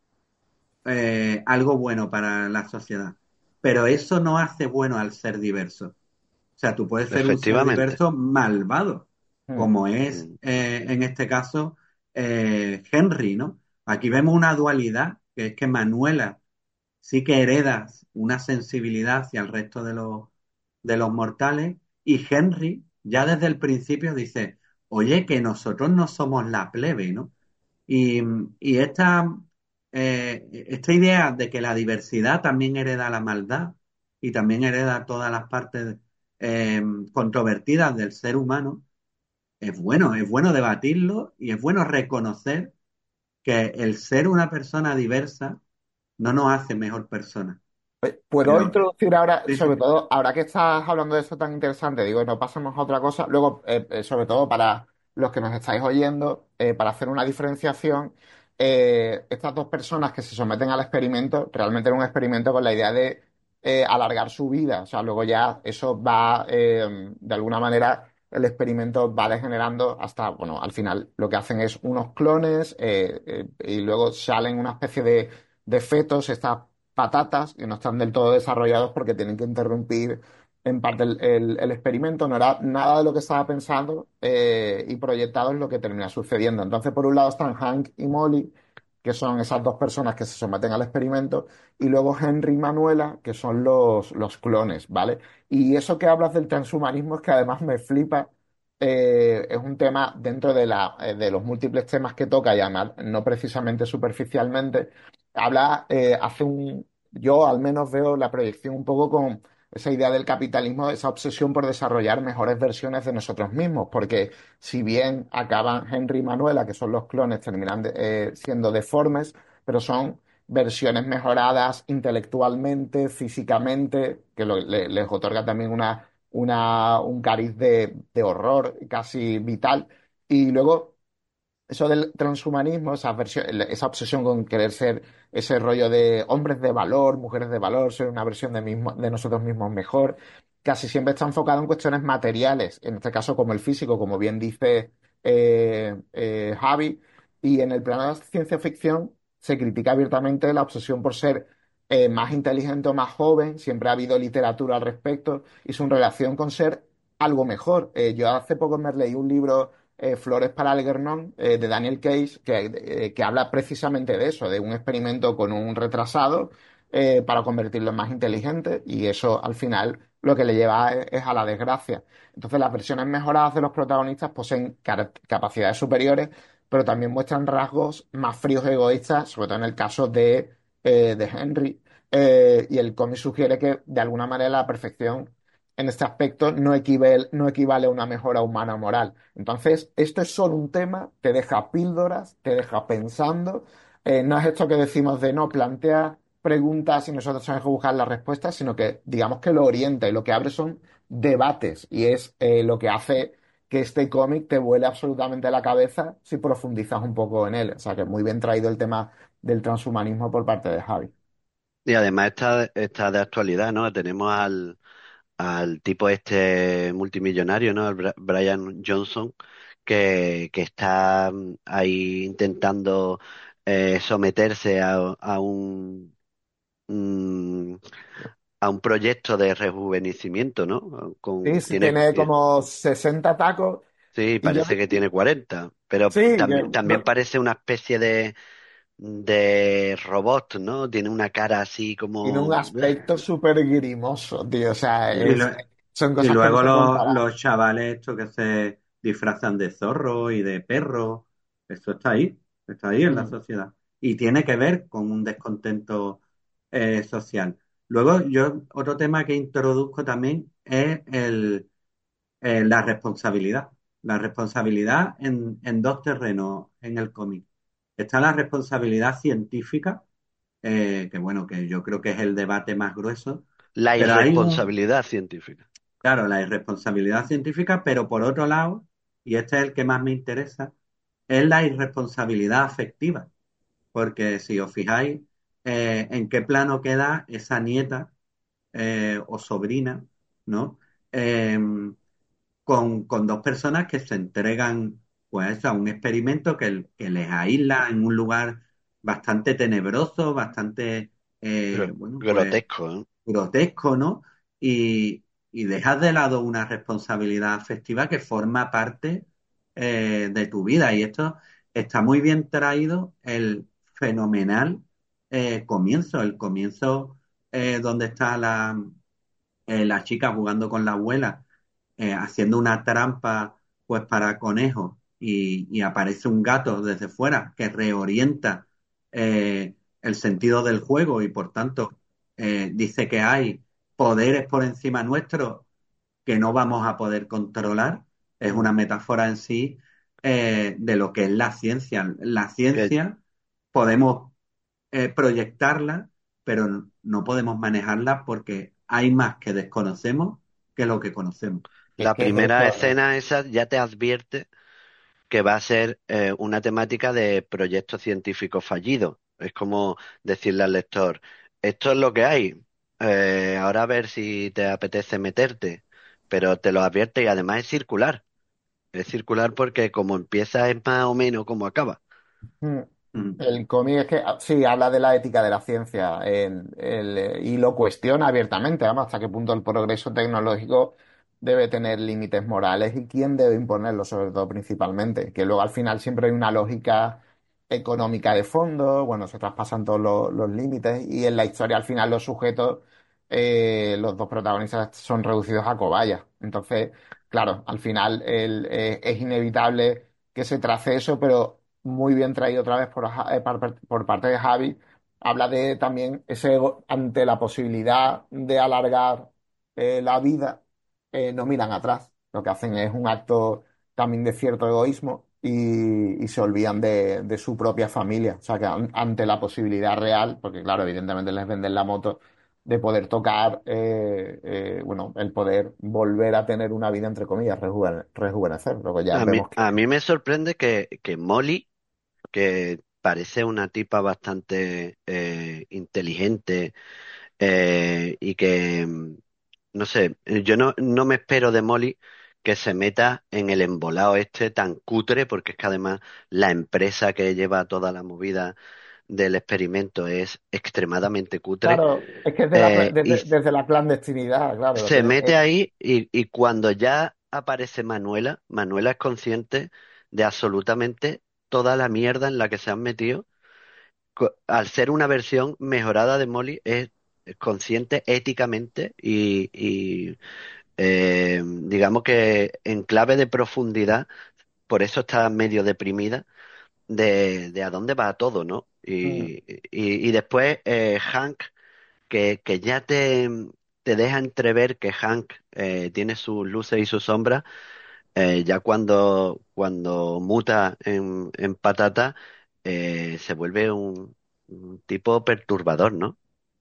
eh, algo bueno para la sociedad. Pero eso no hace bueno al ser diverso. O sea, tú puedes ser un ser Efectivamente. diverso malvado, mm. como es Mm. eh, en este caso eh, Henry, ¿no? Aquí vemos una dualidad, que es que Manuela sí que heredas una sensibilidad hacia el resto de los, de los mortales y Henry ya desde el principio dice, oye, que nosotros no somos la plebe, ¿no? Y, y esta, eh, esta idea de que la diversidad también hereda la maldad y también hereda todas las partes eh, controvertidas del ser humano, es bueno, es bueno debatirlo y es bueno reconocer que el ser una persona diversa no nos hace mejor persona. Puedo Pero, introducir ahora, sí, sobre sí. todo, ahora que estás hablando de eso tan interesante, digo, no pasemos a otra cosa. Luego, eh, eh, sobre todo para los que nos estáis oyendo, eh, para hacer una diferenciación, eh, estas dos personas que se someten al experimento, realmente era un experimento con la idea de eh, alargar su vida. O sea, luego ya eso va, eh, de alguna manera, el experimento va degenerando hasta, bueno, al final lo que hacen es unos clones eh, eh, y luego salen una especie de, de fetos, estas patatas que no están del todo desarrollados porque tienen que interrumpir en parte el, el- el experimento. No era nada de lo que estaba pensando eh, y proyectado es lo que termina sucediendo. Entonces, por un lado están Hank y Molly que son esas dos personas que se someten al experimento, y luego Henry y Manuela, que son los, los clones, ¿vale? Y eso que hablas del transhumanismo es que además me flipa. Eh, es un tema dentro de, la, eh, de los múltiples temas que toca, y además no precisamente superficialmente. Habla, eh, hace un, yo al menos veo la proyección un poco con esa idea del capitalismo, esa obsesión por desarrollar mejores versiones de nosotros mismos, porque si bien acaban Henry y Manuela, que son los clones, terminan de- eh, siendo deformes, pero son versiones mejoradas intelectualmente, físicamente, que lo- le- les otorga también una, una, un cariz de, de horror casi vital. Y luego eso del transhumanismo, esa, versión, esa obsesión con querer ser ese rollo de hombres de valor, mujeres de valor, ser una versión de, mismo, de nosotros mismos mejor, casi siempre está enfocado en cuestiones materiales, en este caso como el físico, como bien dice eh, eh, Javi, y en el plano de la ciencia ficción se critica abiertamente la obsesión por ser eh, más inteligente o más joven, siempre ha habido literatura al respecto, y su relación con ser algo mejor. Eh, yo hace poco me leí un libro eh, Flores para Algernon, eh, de Daniel Case, que, eh, que habla precisamente de eso, de un experimento con un retrasado eh, para convertirlo en más inteligente, y eso al final lo que le lleva es, es a la desgracia. Entonces las versiones mejoradas de los protagonistas poseen car- capacidades superiores, pero también muestran rasgos más fríos y egoístas, sobre todo en el caso de, eh, de Henry. Eh, y el cómic sugiere que de alguna manera la perfección en este aspecto no equivale, no equivale a una mejora humana o moral. Entonces, esto es solo un tema, te deja píldoras, te deja pensando. Eh, no es esto que decimos de no, plantea preguntas y nosotros tenemos que buscar las respuestas, sino que digamos que lo orienta, y lo que abre son debates, y es eh, lo que hace que este cómic te vuele absolutamente la cabeza si profundizas un poco en él. O sea que muy bien traído el tema del transhumanismo por parte de Javi. Y además está, está de actualidad, ¿no? Tenemos al, al tipo este multimillonario, ¿no? Al Bra- Brian Johnson, que, que está mm, ahí intentando eh, someterse a, a un mm, a un proyecto de rejuvenecimiento, ¿no? Sí, Con, sí, tiene, tiene tie- como sesenta tacos. sí, Y yo parece que tiene cuarenta, pero sí, también, que también parece una especie de, de robot, ¿no? Tiene una cara así tiene un como... aspecto súper grimoso, tío. O sea, Y, es, lo- son y cosas que no luego te los, contarás. los chavales estos que se disfrazan de zorro y de perro, esto está ahí, está ahí en la Mm. sociedad. Y tiene que ver con un descontento eh, social. Luego, yo, otro tema que introduzco también es el, eh, la responsabilidad. La responsabilidad en, en dos terrenos en el cómic. Está la responsabilidad científica, eh, que bueno, que yo creo que es el debate más grueso, La pero hay un, irresponsabilidad científica. claro, la irresponsabilidad científica, pero por otro lado, y este es el que más me interesa, es la irresponsabilidad afectiva, porque si os fijáis eh, en qué plano queda esa nieta eh, o sobrina, ¿no? Eh, con, con dos personas que se entregan pues a un experimento que, que les aísla en un lugar bastante tenebroso, bastante, eh, Gro- bueno, pues grotesco, ¿no? grotesco, ¿no? Y, y dejas de lado una responsabilidad afectiva que forma parte eh, de tu vida. Y esto está muy bien traído el fenomenal eh, comienzo, el comienzo eh, donde está la, eh, la chica jugando con la abuela, eh, haciendo una trampa pues para conejos y, y aparece un gato desde fuera que reorienta eh, el sentido del juego y por tanto eh, dice que hay poderes por encima nuestro que no vamos a poder controlar. Es Mm. una metáfora en sí eh, de lo que es la ciencia. La Que ciencia podemos eh, proyectarla, pero no, no podemos manejarla porque hay más que desconocemos que lo que conocemos. Es la que es primera eso. eh. escena esa ya te advierte que va a ser eh, una temática de proyecto científico fallido. Es como decirle al lector, esto es lo que hay, eh, ahora a ver si te apetece meterte, pero te lo advierte y además es circular. Es circular porque como empieza es más o menos como acaba. Mm. Mm. El cómic es que ah, sí habla de la ética de la ciencia, el- el, eh, y lo cuestiona abiertamente, vamos, hasta qué punto el progreso tecnológico debe tener límites morales y quién debe imponerlo, sobre todo principalmente, que luego al final siempre hay una lógica económica de fondo, bueno, se traspasan todos los, los límites y en la historia al final los sujetos, eh, los dos protagonistas son reducidos a cobayas. Entonces, claro, al final el- eh, es inevitable que se trace eso, pero muy bien traído otra vez por, Ja- eh, par- par- por parte de Javi. Habla de también ese ego ante la posibilidad de alargar eh, la vida, eh, no miran atrás. Lo que hacen es un acto también de cierto egoísmo y, y se olvidan de, de su propia familia. O sea que an- ante la posibilidad real, porque claro, evidentemente les venden la moto de poder tocar, eh, eh, bueno, el poder volver a tener una vida, entre comillas, rejuvene- rejuvenecer. Luego ya A mí, vemos que... a mí me sorprende que, que Molly, que parece una tipa bastante eh, inteligente eh, y que, mm, no sé, yo no, no me espero de Molly que se meta en el embolado este tan cutre, porque es que además la empresa que lleva toda la movida del experimento es extremadamente cutre, Claro, es que es de la cla- eh, y desde, desde la clandestinidad, claro, lo se tienen mete que... ahí y, y cuando ya aparece Manuela, Manuela es consciente de absolutamente toda la mierda en la que se han metido. Co- Al ser una versión mejorada de Molly, es es consciente éticamente y, y, eh, digamos que en clave de profundidad, por eso está medio deprimida de, de a dónde va todo, ¿no? Mm. Y, y, y después eh, Hank que, que ya te, te deja entrever que Hank eh, tiene sus luces y sus sombras, eh, ya cuando, cuando muta en, en patata, eh, se vuelve un, un tipo perturbador, ¿no?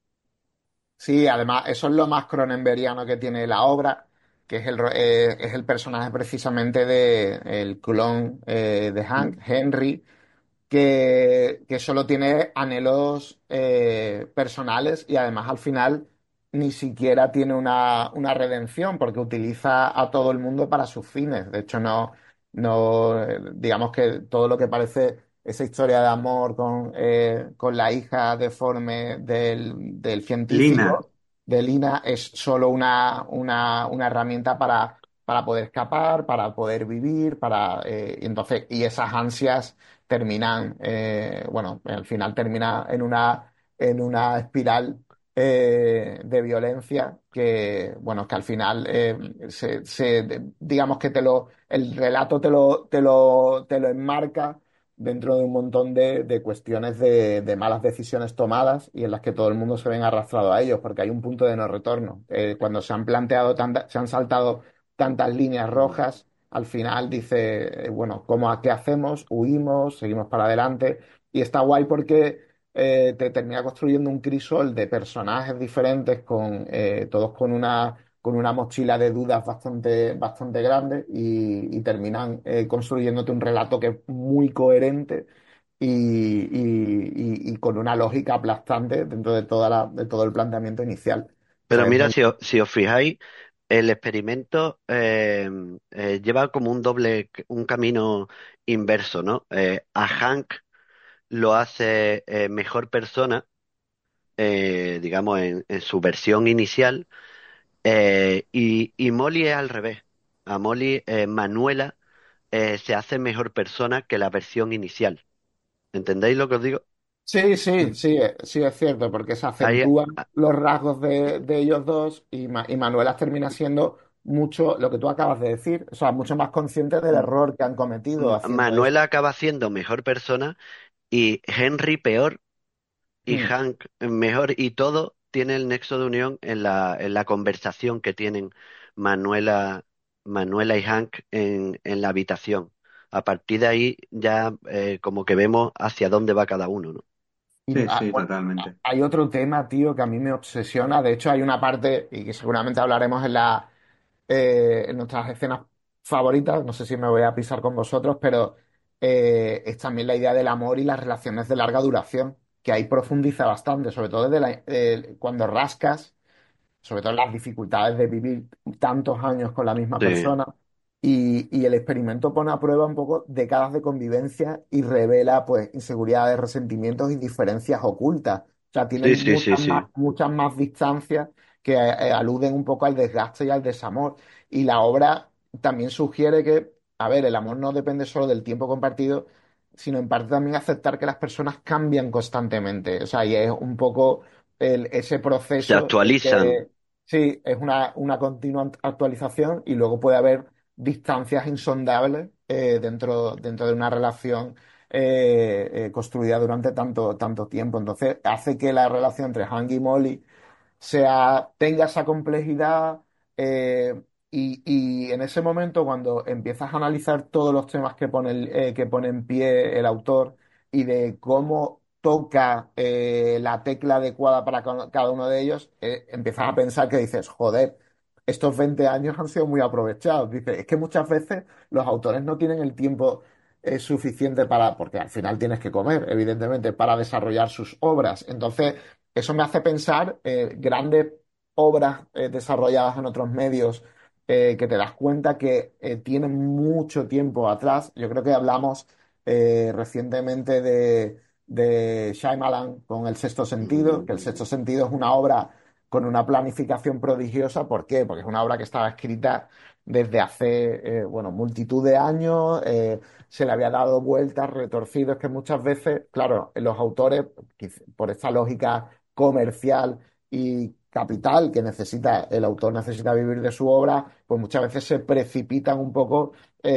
Sí, además, eso es lo más cronenberiano que tiene la obra, que es el, ro- eh, es el personaje precisamente de el clon eh, de Hank, Henry, que, que solo tiene anhelos eh, personales y además al final ni siquiera tiene una, una redención porque utiliza a todo el mundo para sus fines. De hecho, no, no, eh, digamos que todo lo que parece esa historia de amor con, eh, con la hija deforme del, del Lina, científico, de Lina, es solo una, una, una herramienta para, para poder escapar, para poder vivir, para, eh, y entonces, y esas ansias terminan, eh, bueno, al final termina en una, en una espiral eh, de violencia que, bueno, que al final eh, se, se- digamos que te lo, el relato te lo, te lo, te lo enmarca dentro de un montón de, de cuestiones de, de malas decisiones tomadas y en las que todo el mundo se ven arrastrado a ellos, porque hay un punto de no retorno. Eh, cuando se han planteado tantas, se han saltado tantas líneas Mm. rojas, al final dice, eh, bueno, ¿cómo a qué hacemos? Huimos, seguimos para adelante. Y está guay porque eh, te termina construyendo un crisol de personajes diferentes, con, eh, todos con una, con una mochila de dudas bastante, bastante grande y, y terminan eh, construyéndote un relato que es muy coherente y, y- y- y con una lógica aplastante dentro de, toda la, de todo el planteamiento inicial. O Pero sea, es mira, muy... si os, si os fijáis, el experimento eh, eh, lleva como un doble, un camino inverso, ¿no? Eh, a Hank lo hace eh, mejor persona, eh, digamos, en, en su versión inicial, eh, y, y Molly es al revés. A Molly, eh, Manuela, eh, se hace mejor persona que la versión inicial. ¿Entendéis lo que os digo? Sí, sí, sí, eh, sí es cierto, porque se Ahí, acentúan los rasgos de, de ellos dos y, Ma- y Manuela termina siendo mucho lo que tú acabas de decir, o sea, mucho más consciente del error que han cometido M- haciendo eso. Manuela acaba siendo mejor persona y Henry peor y Hmm. Hank mejor y todo tiene el nexo de unión en la, en la conversación que tienen Manuela, Manuela y Hank en, en la habitación. A partir de ahí ya eh, como que vemos hacia dónde va cada uno, ¿no? Y, sí, ah, sí, bueno, ah, totalmente. hay otro tema, tío, que a mí me obsesiona. De hecho, hay una parte, y que seguramente hablaremos en la, eh, en nuestras escenas favoritas, no sé si me voy a pisar con vosotros, pero eh, es también la idea del amor y las relaciones de larga duración, que ahí profundiza bastante, sobre todo desde la- eh, cuando rascas sobre todo las dificultades de vivir tantos años con la misma Sí, persona. Y, y el experimento pone a prueba un poco décadas de convivencia y revela pues inseguridades, resentimientos y diferencias ocultas. O sea, sí, tienen sí, sí, muchas sí. más, muchas más distancias que eh, aluden un poco al desgaste y al desamor. Y la obra también sugiere que, a ver, el amor no depende solo del tiempo compartido, sino en parte también aceptar que las personas cambian constantemente. O sea, y es un poco el- ese Se proceso el actualizan. que sí, es una, una continua act- actualización y luego puede haber distancias insondables eh, dentro, dentro de una relación eh, eh, construida durante tanto, tanto tiempo. Entonces, hace que la relación entre Hank y Molly sea, tenga esa complejidad eh, y, y en ese momento cuando empiezas a analizar todos los temas que pone, el- eh, que pone en pie el autor y de cómo toca eh, la tecla adecuada para ca- cada uno de ellos, eh, empiezas a pensar que dices, joder, estos veinte años han sido muy aprovechados. Dices, es que muchas veces los autores no tienen el tiempo eh, suficiente para, porque al final tienes que comer, evidentemente, para desarrollar sus obras. Entonces, eso me hace pensar eh, grandes obras eh, desarrolladas en otros medios eh, que te das cuenta que eh, tienen mucho tiempo atrás. Yo creo que hablamos eh, recientemente de, de Shyamalan con El Sexto Sentido, que El Sexto Sentido es una obra con una planificación prodigiosa. ¿Por qué? Porque es una obra que estaba escrita desde hace, eh, bueno, multitud de años, eh, se le había dado vueltas, retorcidos, que muchas veces, claro, los autores, quiz- por esta lógica comercial y capital que necesita, el autor necesita vivir de su obra, pues muchas veces se precipitan un poco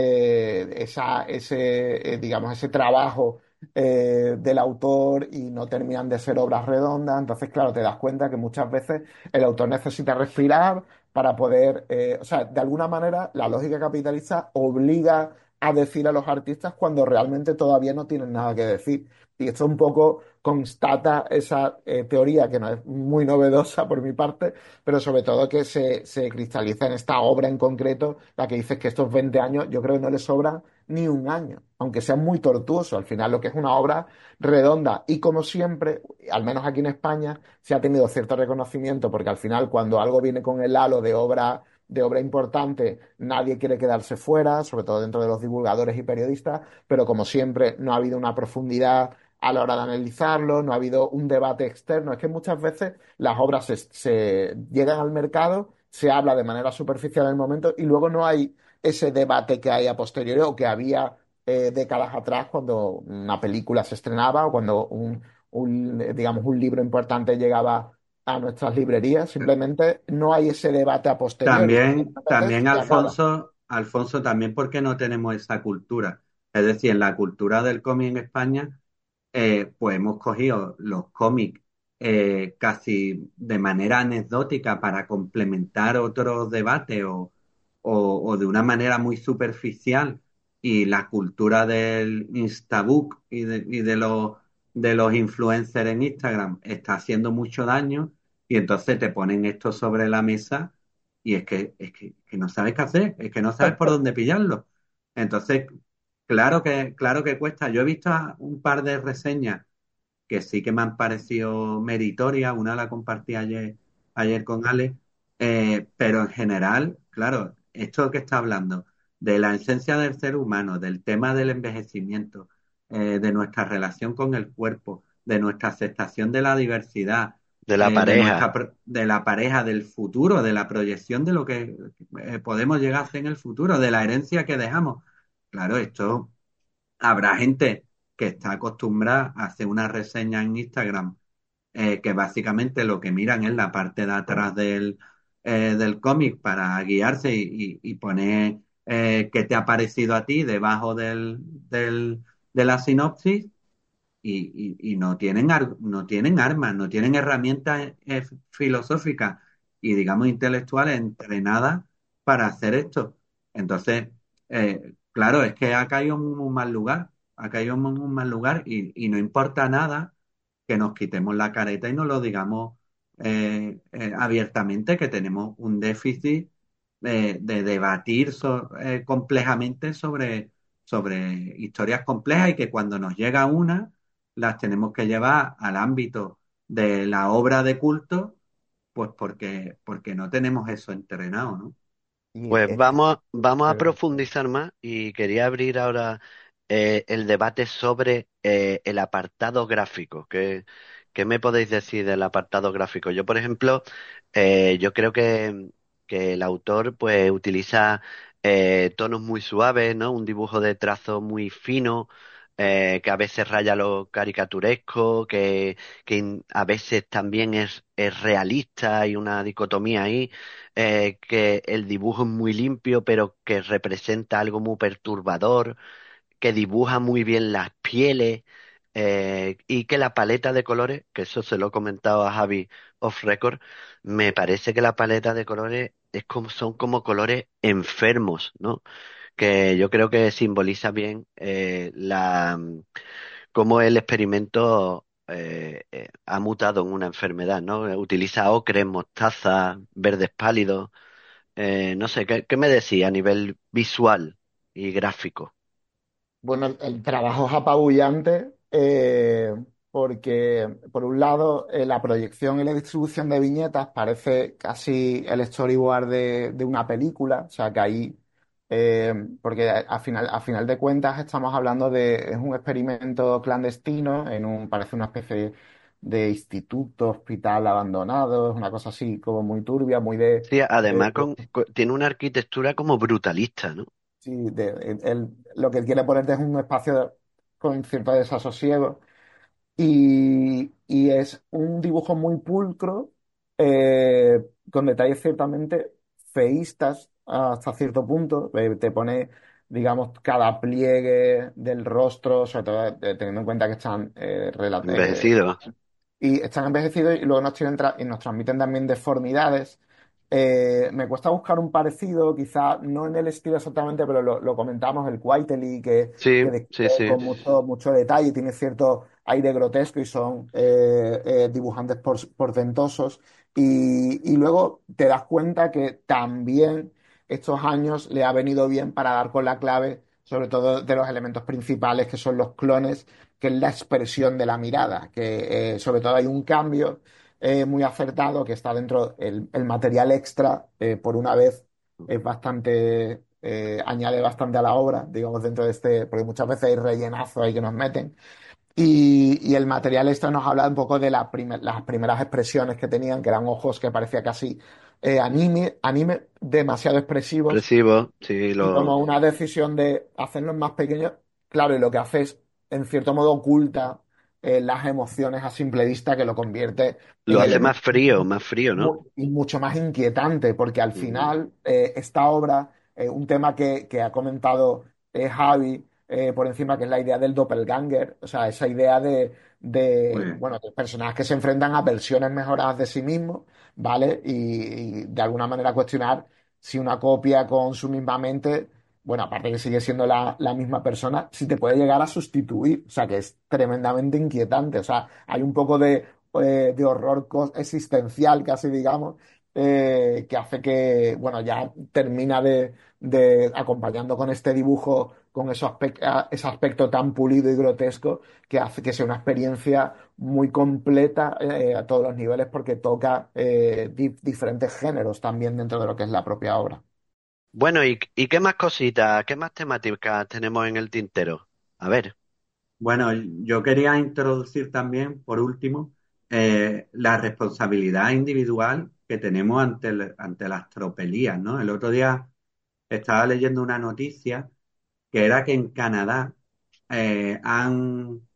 eh, esa, ese, eh, digamos, ese trabajo eh, del autor y no terminan de ser obras redondas. Entonces, claro, te das cuenta que muchas veces el autor necesita respirar para poder, eh, o sea, de alguna manera la lógica capitalista obliga a decir a los artistas cuando realmente todavía no tienen nada que decir. Y esto un poco constata esa eh, teoría que no es muy novedosa por mi parte, pero sobre todo que se, se cristaliza en esta obra en concreto, la que dice que estos veinte años yo creo que no le sobran ni un año, aunque sea muy tortuoso. Al final lo que es una obra redonda y como siempre, al menos aquí en España, se ha tenido cierto reconocimiento porque al final cuando algo viene con el halo de obra de obra importante, nadie quiere quedarse fuera, sobre todo dentro de los divulgadores y periodistas, pero como siempre no ha habido una profundidad a la hora de analizarlo, no ha habido un debate externo. Es que muchas veces las obras se, se llegan al mercado, se habla de manera superficial en el momento y luego no hay ese debate que hay a posteriori o que había eh, décadas atrás cuando una película se estrenaba o cuando un, un, digamos, un libro importante llegaba a nuestras librerías. Simplemente no hay ese debate a posteriori. También, también Se acaba. Alfonso, Alfonso, también porque no tenemos esa cultura. Es decir, en la cultura del cómic en España, eh, pues hemos cogido los cómics eh, casi de manera anecdótica para complementar otros debates o, o, o de una manera muy superficial y la cultura del Instabook y de, y de los, de los influencers en Instagram está haciendo mucho daño y entonces te ponen esto sobre la mesa y es que, es que, que no sabes qué hacer, es que no sabes por dónde pillarlo. Entonces, claro que, claro que cuesta. Yo he visto un par de reseñas que sí que me han parecido meritorias. Una la compartí ayer, ayer con Ale, eh, pero en general, claro, esto que está hablando de la esencia del ser humano, del tema del envejecimiento, eh, de nuestra relación con el cuerpo, de nuestra aceptación de la diversidad, De la eh, de pareja. nuestra pro- de la pareja, del futuro, de la proyección de lo que eh, podemos llegar a hacer en el futuro, de la herencia que dejamos. Claro, esto habrá gente que está acostumbrada a hacer una reseña en Instagram, eh, que básicamente lo que miran es la parte de atrás del, eh, del cómic para guiarse y, y- y poner eh, qué te ha parecido a ti debajo del, del- de la sinopsis y, y- y no tienen, ar- no tienen armas, no tienen herramientas eh, filosóficas y, digamos, intelectuales entrenadas para hacer esto. Entonces, eh, claro, es que ha caído en un mal lugar, ha caído en un mal lugar y, y no importa nada que nos quitemos la careta y no lo digamos eh, eh, abiertamente, que tenemos un déficit de, de debatir so- eh, complejamente sobre, sobre historias complejas y que cuando nos llega una las tenemos que llevar al ámbito de la obra de culto, pues porque, porque no tenemos eso entrenado, ¿no? Y Pues es que, vamos, vamos a perdón. profundizar más y quería abrir ahora eh, el debate sobre eh, el apartado gráfico. ¿Qué, qué me podéis decir del apartado gráfico? Yo, por ejemplo, eh, yo creo que, que el autor pues utiliza eh, tonos muy suaves, ¿no? Un dibujo de trazo muy fino, eh, que a veces raya lo caricaturesco, que, que in- a veces también es, es realista, hay una dicotomía ahí, eh, que el dibujo es muy limpio, pero que representa algo muy perturbador, que dibuja muy bien las pieles, eh, y que la paleta de colores, que eso se lo he comentado a Javi off record, me parece que la paleta de colores es como, son como colores enfermos, ¿no? Que yo creo que simboliza bien eh, la cómo el experimento eh, eh, ha mutado en una enfermedad, ¿no? Utiliza ocres, mostaza, verdes pálidos, eh, no sé, ¿qué, qué me decía a nivel visual y gráfico? Bueno, el, el trabajo es apabullante eh, porque, por un lado, eh, la proyección y la distribución de viñetas parece casi el storyboard de, de una película, o sea que ahí, eh, porque a, a final, a final de cuentas estamos hablando de, es un experimento clandestino, en un, parece una especie de instituto, hospital abandonado, es una cosa así como muy turbia, muy de... Sí, eh, además con, con- tiene una arquitectura como brutalista, ¿no? Sí, de- el- el- lo que quiere ponerte es un espacio con cierto desasosiego y, y es un dibujo muy pulcro, eh, con detalles ciertamente feístas hasta cierto punto. Eh, te pone, digamos, cada pliegue del rostro, sobre todo eh, teniendo en cuenta que están eh, rela- eh, Envejecido. y están envejecidos y luego nos, tienen tra- y nos transmiten también deformidades. Eh, me cuesta buscar un parecido, quizá no en el estilo exactamente, pero lo, lo comentamos, el Whiteley, que, Sí, que sí, describe sí. con mucho, mucho detalle, tiene cierto aire grotesco y son eh, eh, dibujantes por, portentosos. Y, y luego te das cuenta que también estos años le ha venido bien para dar con la clave, sobre todo de los elementos principales, que son los clones, que es la expresión de la mirada, que eh, sobre todo hay un cambio eh, muy acertado que está dentro, el, el material extra, eh, por una vez, es bastante, eh, añade bastante a la obra, digamos, dentro de este, porque muchas veces hay rellenazo ahí que nos meten. Y, y el material extra nos habla un poco de la primer- las primeras expresiones que tenían, que eran ojos que parecía casi eh, anime, anime, demasiado expresivos Expresivo, sí, y lo, tomó una decisión de hacerlos más pequeños. Claro, y lo que hace es, en cierto modo, oculta eh, las emociones a simple vista, que lo convierte lo en hace más elementos frío, más frío, ¿no? mu- y mucho más inquietante, porque al Mm, final eh, esta obra, eh, un tema que, que ha comentado eh, Javi eh, por encima, que es la idea del doppelganger, o sea, esa idea de, de, Pues, bueno, de personas que se enfrentan a versiones mejoradas de sí mismos, ¿vale? Y, y de alguna manera cuestionar si una copia con su misma mente, bueno, aparte que sigue siendo la, la misma persona, si te puede llegar a sustituir, o sea, que es tremendamente inquietante, o sea, hay un poco de eh, de horror cos- existencial, casi digamos, eh, que hace que, bueno, ya termina de, de acompañando con este dibujo, con ese aspecto, ese aspecto tan pulido y grotesco, que hace que sea una experiencia muy completa eh, a todos los niveles, porque toca eh, di- diferentes géneros también dentro de lo que es la propia obra. Bueno, ¿y, y qué más cositas, qué más temáticas tenemos en el tintero? A ver, bueno, yo quería introducir también, por último, eh, la responsabilidad individual que tenemos ante, el- ante las tropelías, ¿no? El otro día estaba leyendo una noticia que era que en Canadá eh, han,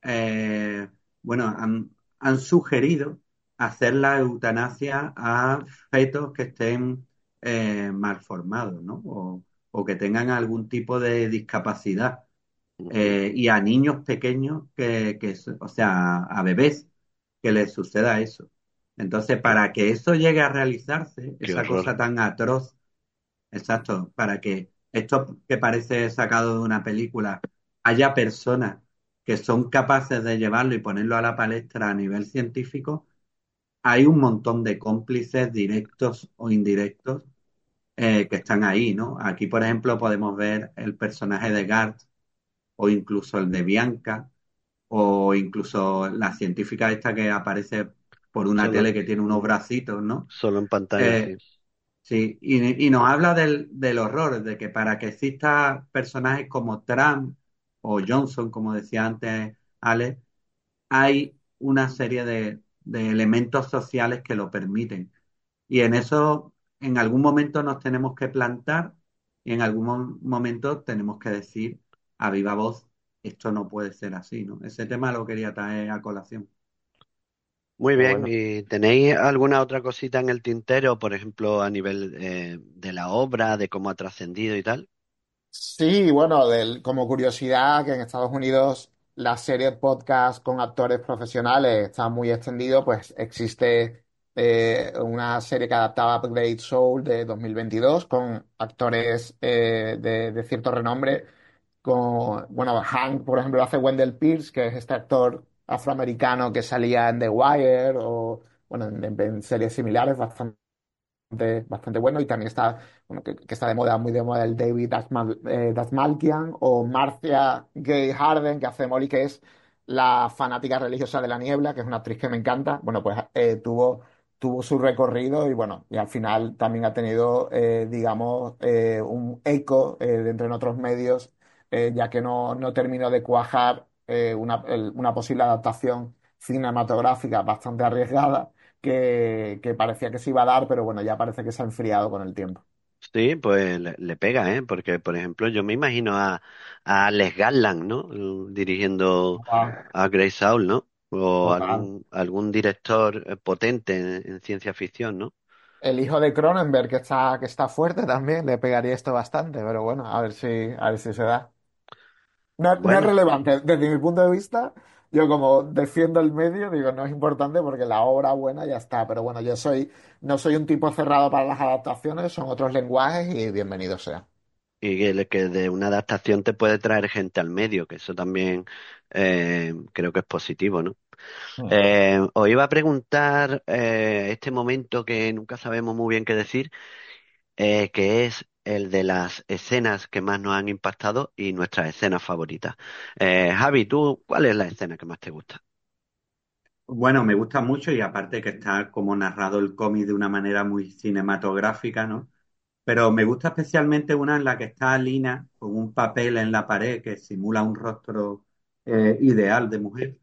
eh, bueno, han, han sugerido hacer la eutanasia a fetos que estén eh, malformados, ¿no? O, o que tengan algún tipo de discapacidad. ujú, Eh, y a niños pequeños que, que, o sea, a bebés que les suceda eso. Entonces, qué, para que eso llegue a realizarse, qué esa horror. cosa tan atroz. Exacto, para que esto que parece sacado de una película, haya personas que son capaces de llevarlo y ponerlo a la palestra a nivel científico, hay un montón de cómplices directos o indirectos eh, que están ahí, ¿no? Aquí, por ejemplo, podemos ver el personaje de Garth o incluso el de Bianca o incluso la científica esta que aparece por una Solo, tele que tiene unos bracitos, ¿no? solo en pantalla, sí. Eh, Sí, y, y nos habla del, del horror, de que para que exista personajes como Trump o Johnson, como decía antes Alex, hay una serie de, de elementos sociales que lo permiten. Y en eso, en algún momento nos tenemos que plantar y en algún mo- momento tenemos que decir a viva voz esto no puede ser así, ¿no? Ese tema lo quería traer a colación. Muy Qué bien, bueno. ¿y tenéis alguna otra cosita en el tintero, por ejemplo, a nivel eh, de la obra, de cómo ha trascendido y tal? Sí, bueno, del- como curiosidad, que en Estados Unidos la serie podcast con actores profesionales está muy extendido, pues existe eh, una serie que adaptaba Upgrade Soul de dos mil veintidós con actores eh, de, de cierto renombre, con, bueno, Hank, por ejemplo, lo hace Wendell Pierce, que es este actor afroamericano que salía en The Wire o, bueno, en, en series similares, bastante bastante, bastante bueno y también está, bueno, que, que está de moda, muy de moda el David Dastmal- eh, Dastmalchian o Marcia Gay Harden que hace de Molly, que es la fanática religiosa de la niebla, que es una actriz que me encanta. Bueno, pues eh, tuvo, tuvo su recorrido y bueno, y al final también ha tenido, eh, digamos, eh, un eco eh, dentro en otros medios, eh, ya que no, no terminó de cuajar eh, una, el- una posible adaptación cinematográfica bastante arriesgada que, que parecía que se iba a dar, pero bueno, ya parece que se ha enfriado con el tiempo. Sí, pues le, le pega, ¿eh? Porque, por ejemplo, yo me imagino a, a Alex Garland, ¿no? Eh, Dirigiendo Total, a Grey Saul, ¿no? O total. algún, algún director eh, potente en, en ciencia ficción, ¿no? El hijo de Cronenberg, que está, que está fuerte también, le pegaría esto bastante, pero bueno, a ver si, a ver si se da. No, no es Bueno, relevante. Desde mi punto de vista, yo como defiendo el medio, digo, no es importante porque la obra buena ya está. Pero bueno, yo soy, no soy un tipo cerrado para las adaptaciones, son otros lenguajes y bienvenido sea. y que, le- que de una adaptación te puede traer gente al medio, que eso también eh, creo que es positivo, ¿no? Mm. Eh, os iba a preguntar eh, este momento que nunca sabemos muy bien qué decir, eh, que es el de las escenas que más nos han impactado y nuestras escenas favoritas. Eh, Javi, ¿tú cuál es la escena que más te gusta? Bueno, me gusta mucho y aparte que está como narrado el cómic de una manera muy cinematográfica, ¿no? Pero me gusta especialmente una en la que está Lina con un papel en la pared que simula un rostro eh, ideal de mujer.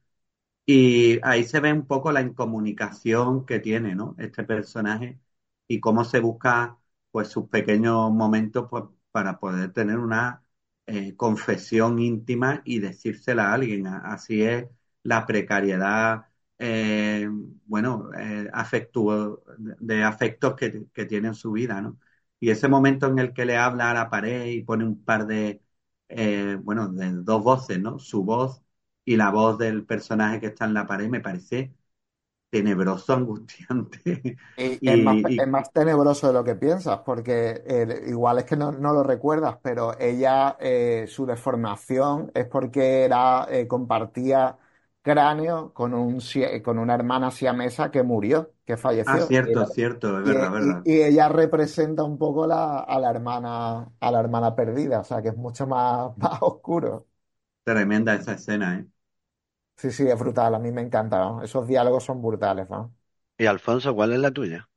Y ahí se ve un poco la incomunicación que tiene, ¿no? Este personaje y cómo se busca, pues, sus pequeños momentos, pues, para poder tener una eh, confesión íntima y decírsela a alguien. A- Así es la precariedad, eh, bueno, eh, afectuo- de afectos que, que tiene en su vida, ¿no? Y ese momento en el que le habla a la pared y pone un par de, eh, bueno, de dos voces, ¿no? Su voz y la voz del personaje que está en la pared me parece tenebroso, angustiante. Y es más, Y, es y más tenebroso de lo que piensas, porque eh, igual es que no, no lo recuerdas, pero ella, eh, su deformación es porque era, eh, compartía cráneo con un, sie- con una hermana siamesa que murió, que ah, falleció. Y, cierto, era- cierto, es y, verdad, y- verdad. y ella representa un poco la, a la hermana, a la hermana perdida, o sea que es mucho más, más oscuro. Tremenda esa escena, ¿eh? Sí, sí, es brutal, a mí me encanta, ¿no? Esos diálogos son brutales, ¿no? Y Alfonso, ¿cuál es la tuya?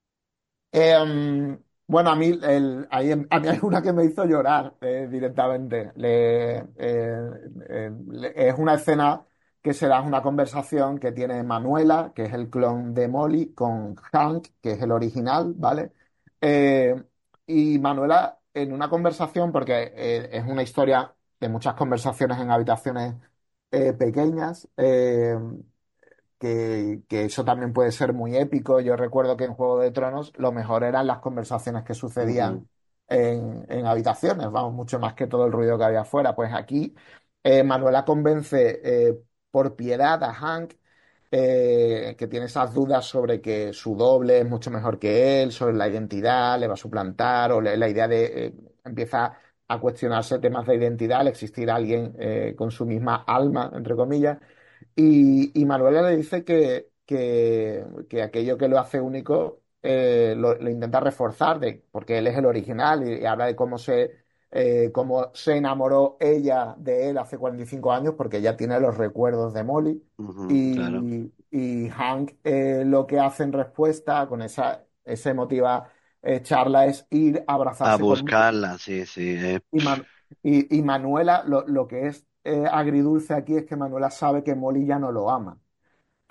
Eh, bueno, a mí, el, ahí en- a mí hay una que me hizo llorar eh, directamente. Le- eh, eh, le- es una escena que será una conversación que tiene Manuela, que es el clon de Molly, con Hank, que es el original, ¿vale? Eh, y Manuela, en una conversación, porque eh, es una historia de muchas conversaciones en habitaciones eh, pequeñas, eh, que, que eso también puede ser muy épico. Yo recuerdo que en Juego de Tronos lo mejor eran las conversaciones que sucedían Ujú, en, en habitaciones, vamos, mucho más que todo el ruido que había afuera. Pues aquí eh, Manuela convence eh, por piedad a Hank, eh, que tiene esas dudas sobre que su doble es mucho mejor que él, sobre la identidad, le va a suplantar, o le- la idea de... eh, empieza a cuestionarse temas de identidad, al existir alguien eh, con su misma alma, entre comillas. Y, y Manuela le dice que, que, que aquello que lo hace único eh, lo, lo intenta reforzar, de, porque él es el original y, y habla de cómo se, eh, cómo se enamoró ella de él hace cuarenta y cinco años, porque ella tiene los recuerdos de Molly. ujú, claro. Y, y Hank eh, lo que hace en respuesta con esa, esa emotiva eh, charla es ir a A abrazarse con Molly. buscarla, sí, sí. eh, Y, Man- y, y Manuela, lo, lo que es eh, agridulce aquí es que Manuela sabe que Molly ya no lo ama,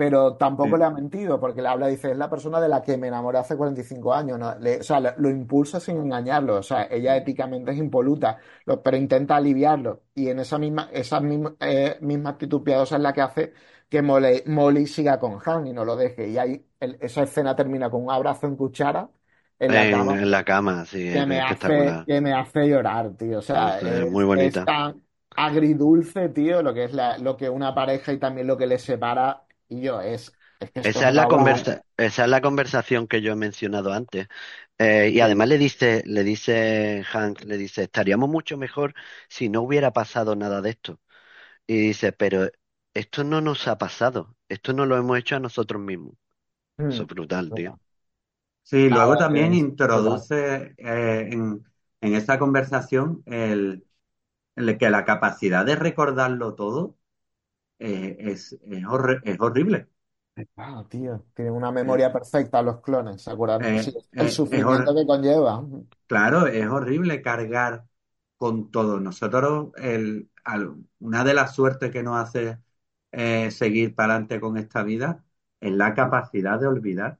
pero tampoco Sí. le ha mentido, porque le habla, dice, es la persona de la que me enamoré hace cuarenta y cinco años, ¿no? Le- o sea, lo, lo impulsa sin engañarlo, o sea, ella éticamente es impoluta, lo- pero intenta aliviarlo, y en esa misma, esa misma, eh, misma actitud piadosa es la que hace que Molly, Molly siga con Han y no lo deje, y ahí el- esa escena termina con un abrazo en cuchara en la En, cama en la cama, sí, que es me hace, espectacular. que me hace llorar, tío. O sea, Es, es muy es, es bonita. tan agridulce, tío, lo que es la, lo que una pareja y también lo que les separa. Y yo, es, es que esto es Esa es una la obra. conversa, esa es la conversación que yo he mencionado antes. Eh, y Sí. además le dice, le dice Hank, le dice, estaríamos mucho mejor si no hubiera pasado nada de esto. Y dice, pero esto no nos ha pasado, esto no lo hemos hecho a nosotros mismos. Eso Mm. es brutal, tío. Sí, luego Nada, también es brutal. introduce eh, en, en esa conversación el, el que la capacidad de recordarlo todo eh, es, es, horri- es horrible. Ah, tío, tienen una Eh, memoria perfecta los clones, ¿se acuerdan? Sí, eh, el eh, es sufrimiento hor- que conlleva. claro, es horrible cargar con todo. Nosotros, el, al- una de las suertes que nos hace eh, seguir para adelante con esta vida es la capacidad de olvidar.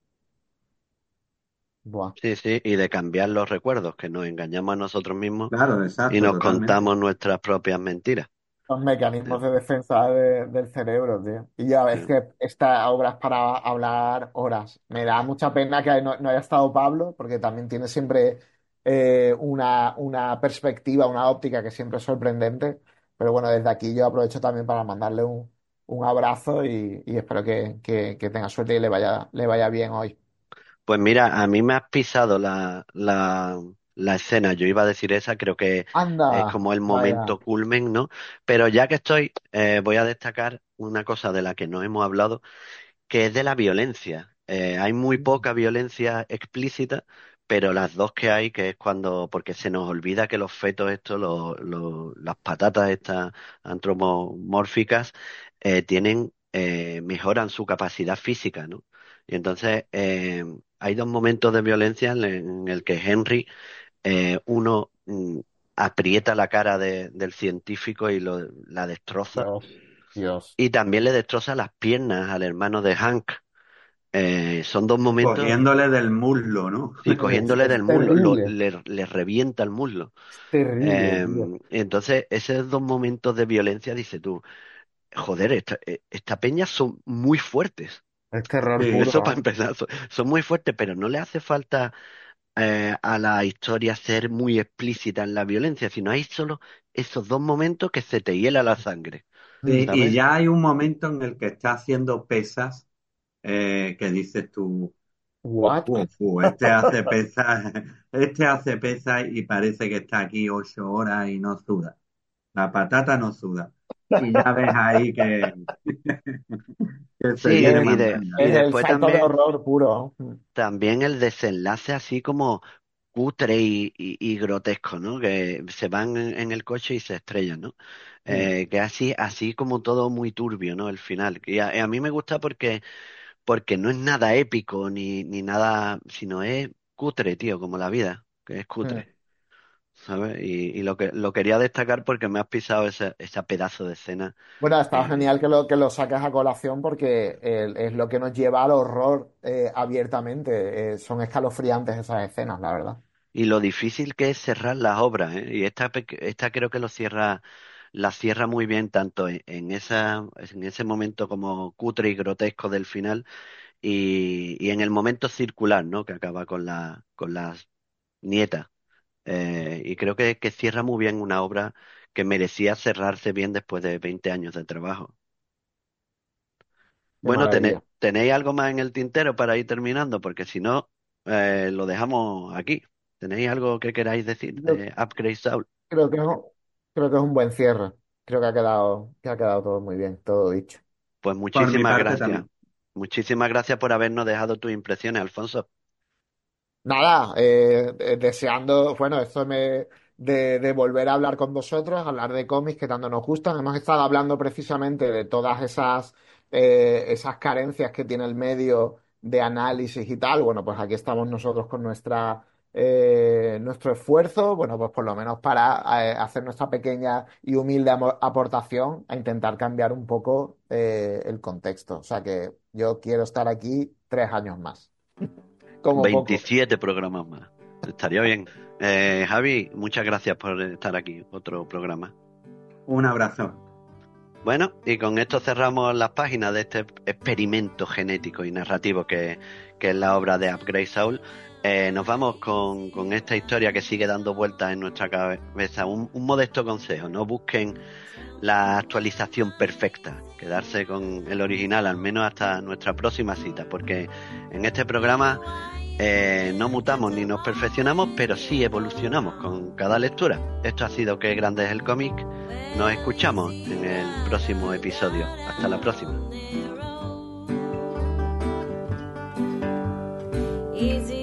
Buah. Sí, sí, y de cambiar los recuerdos, que nos engañamos a nosotros mismos Claro, y exacto, nos totalmente. contamos nuestras propias mentiras. Los Eh, mecanismos de defensa de- del cerebro, tío. Y ya ves eh. que esta obra es para hablar horas. Me da mucha pena que no, no haya estado Pablo, porque también tiene siempre eh, una, una perspectiva, una óptica que siempre es sorprendente. Pero bueno, desde aquí yo aprovecho también para mandarle un, un abrazo y, y espero que, que- que tenga suerte y le vaya, le vaya bien hoy. Pues mira, a mí me has pisado la, la, la escena. Yo iba a decir esa, creo que es Anda, como el vaya. momento culmen, ¿no? Pero ya que estoy, eh, voy a destacar una cosa de la que no hemos hablado, que es de la violencia. Eh, hay muy poca violencia explícita, pero las dos que hay, que es cuando, porque se nos olvida que los fetos estos, los- los- las patatas estas antropomórficas, eh, tienen, eh, mejoran su capacidad física, ¿no? Y entonces eh, hay dos momentos de violencia en, en el que Henry, eh, uno mm, aprieta la cara de- del científico y lo, la destroza, Dios, Dios. y también le destroza las piernas al hermano de Hank. Eh, son dos momentos, Cogiéndole del muslo, ¿no? sí, Es, cogiéndole es del muslo, lo- terrible, le, le revienta el muslo. es terrible, Eh, tío. entonces, esos dos momentos de violencia, dice tú, joder, esta, eh, esta peña son muy fuertes. Es terror Sí, Eso para puro. empezar, son, son muy fuertes, pero no le hace falta eh, a la historia ser muy explícita en la violencia, sino hay solo esos dos momentos que se te hiela la sangre, sí, y ¿sabes? ya hay un momento en el que está haciendo pesas eh, que dices tú, fu, What? fu, fu, este hace pesas, este hace pesas y parece que está aquí ocho horas y no suda. La patata no suda. Y ya ves ahí que, que se Sí, viene Es, y, más de, manga. y es el después salto de también, horror puro. también el desenlace así como cutre y, y- y grotesco, ¿no? Que se van en, en el coche y se estrellan, ¿no? Mm, Eh, que así, así como todo muy turbio, ¿no? El final. Y a, a mí me gusta porque, porque no es nada épico ni, ni nada, sino es cutre, tío, como la vida, que es mm. cutre, ¿sabes? Y, y lo que lo quería destacar porque me has pisado ese, ese pedazo de escena. Bueno, está genial eh, que lo, que lo saques a colación porque eh, es lo que nos lleva al horror eh, abiertamente. Eh, son escalofriantes esas escenas, la verdad. y lo difícil que es cerrar las obras, ¿eh? Y esta, pe- esta creo que lo cierra, la cierra muy bien, tanto en, en esa, en ese momento como cutre y grotesco del final, y, y en el momento circular, ¿no? Que acaba con la, con las nietas. Eh, y creo que, que cierra muy bien una obra que merecía cerrarse bien después de veinte años de trabajo. Qué Bueno, ¿tené- maravilla. ¿tenéis algo más en el tintero para ir terminando? Porque si no, eh, lo dejamos aquí. ¿Tenéis algo que queráis decir Yo de Upgrade Soul? creo que es, un- creo que es un buen cierre. Creo que ha quedado, que ha quedado todo muy bien, todo dicho. Pues Por mi muchísimas parte gracias. también. Muchísimas gracias por habernos dejado tus impresiones, Alfonso. Nada, eh, eh, deseando, bueno, esto me, de, de volver a hablar con vosotros, hablar de cómics que tanto nos gustan. Hemos estado hablando precisamente de todas esas, eh, esas carencias que tiene el medio de análisis y tal. Bueno, pues aquí estamos nosotros con nuestra eh, nuestro esfuerzo, bueno, pues por lo menos para eh, hacer nuestra pequeña y humilde amo- aportación a intentar cambiar un poco eh, el contexto. O sea que yo quiero estar aquí tres años más, como poco. veintisiete programas más. Estaría bien. Eh, Javi, muchas gracias por estar aquí. Otro programa. Un abrazo. Bueno, y con esto cerramos las páginas de este experimento genético y narrativo que, que es la obra de Upgrade Soul. Eh, nos vamos con, con esta historia que sigue dando vueltas en nuestra cabeza. Un, un modesto consejo: no busquen la actualización perfecta, quedarse con el original, al menos hasta nuestra próxima cita, porque en este programa eh, no mutamos ni nos perfeccionamos, pero sí evolucionamos con cada lectura. Esto ha sido Qué grande es el cómic. Nos escuchamos en el próximo episodio. Hasta la próxima. Easy.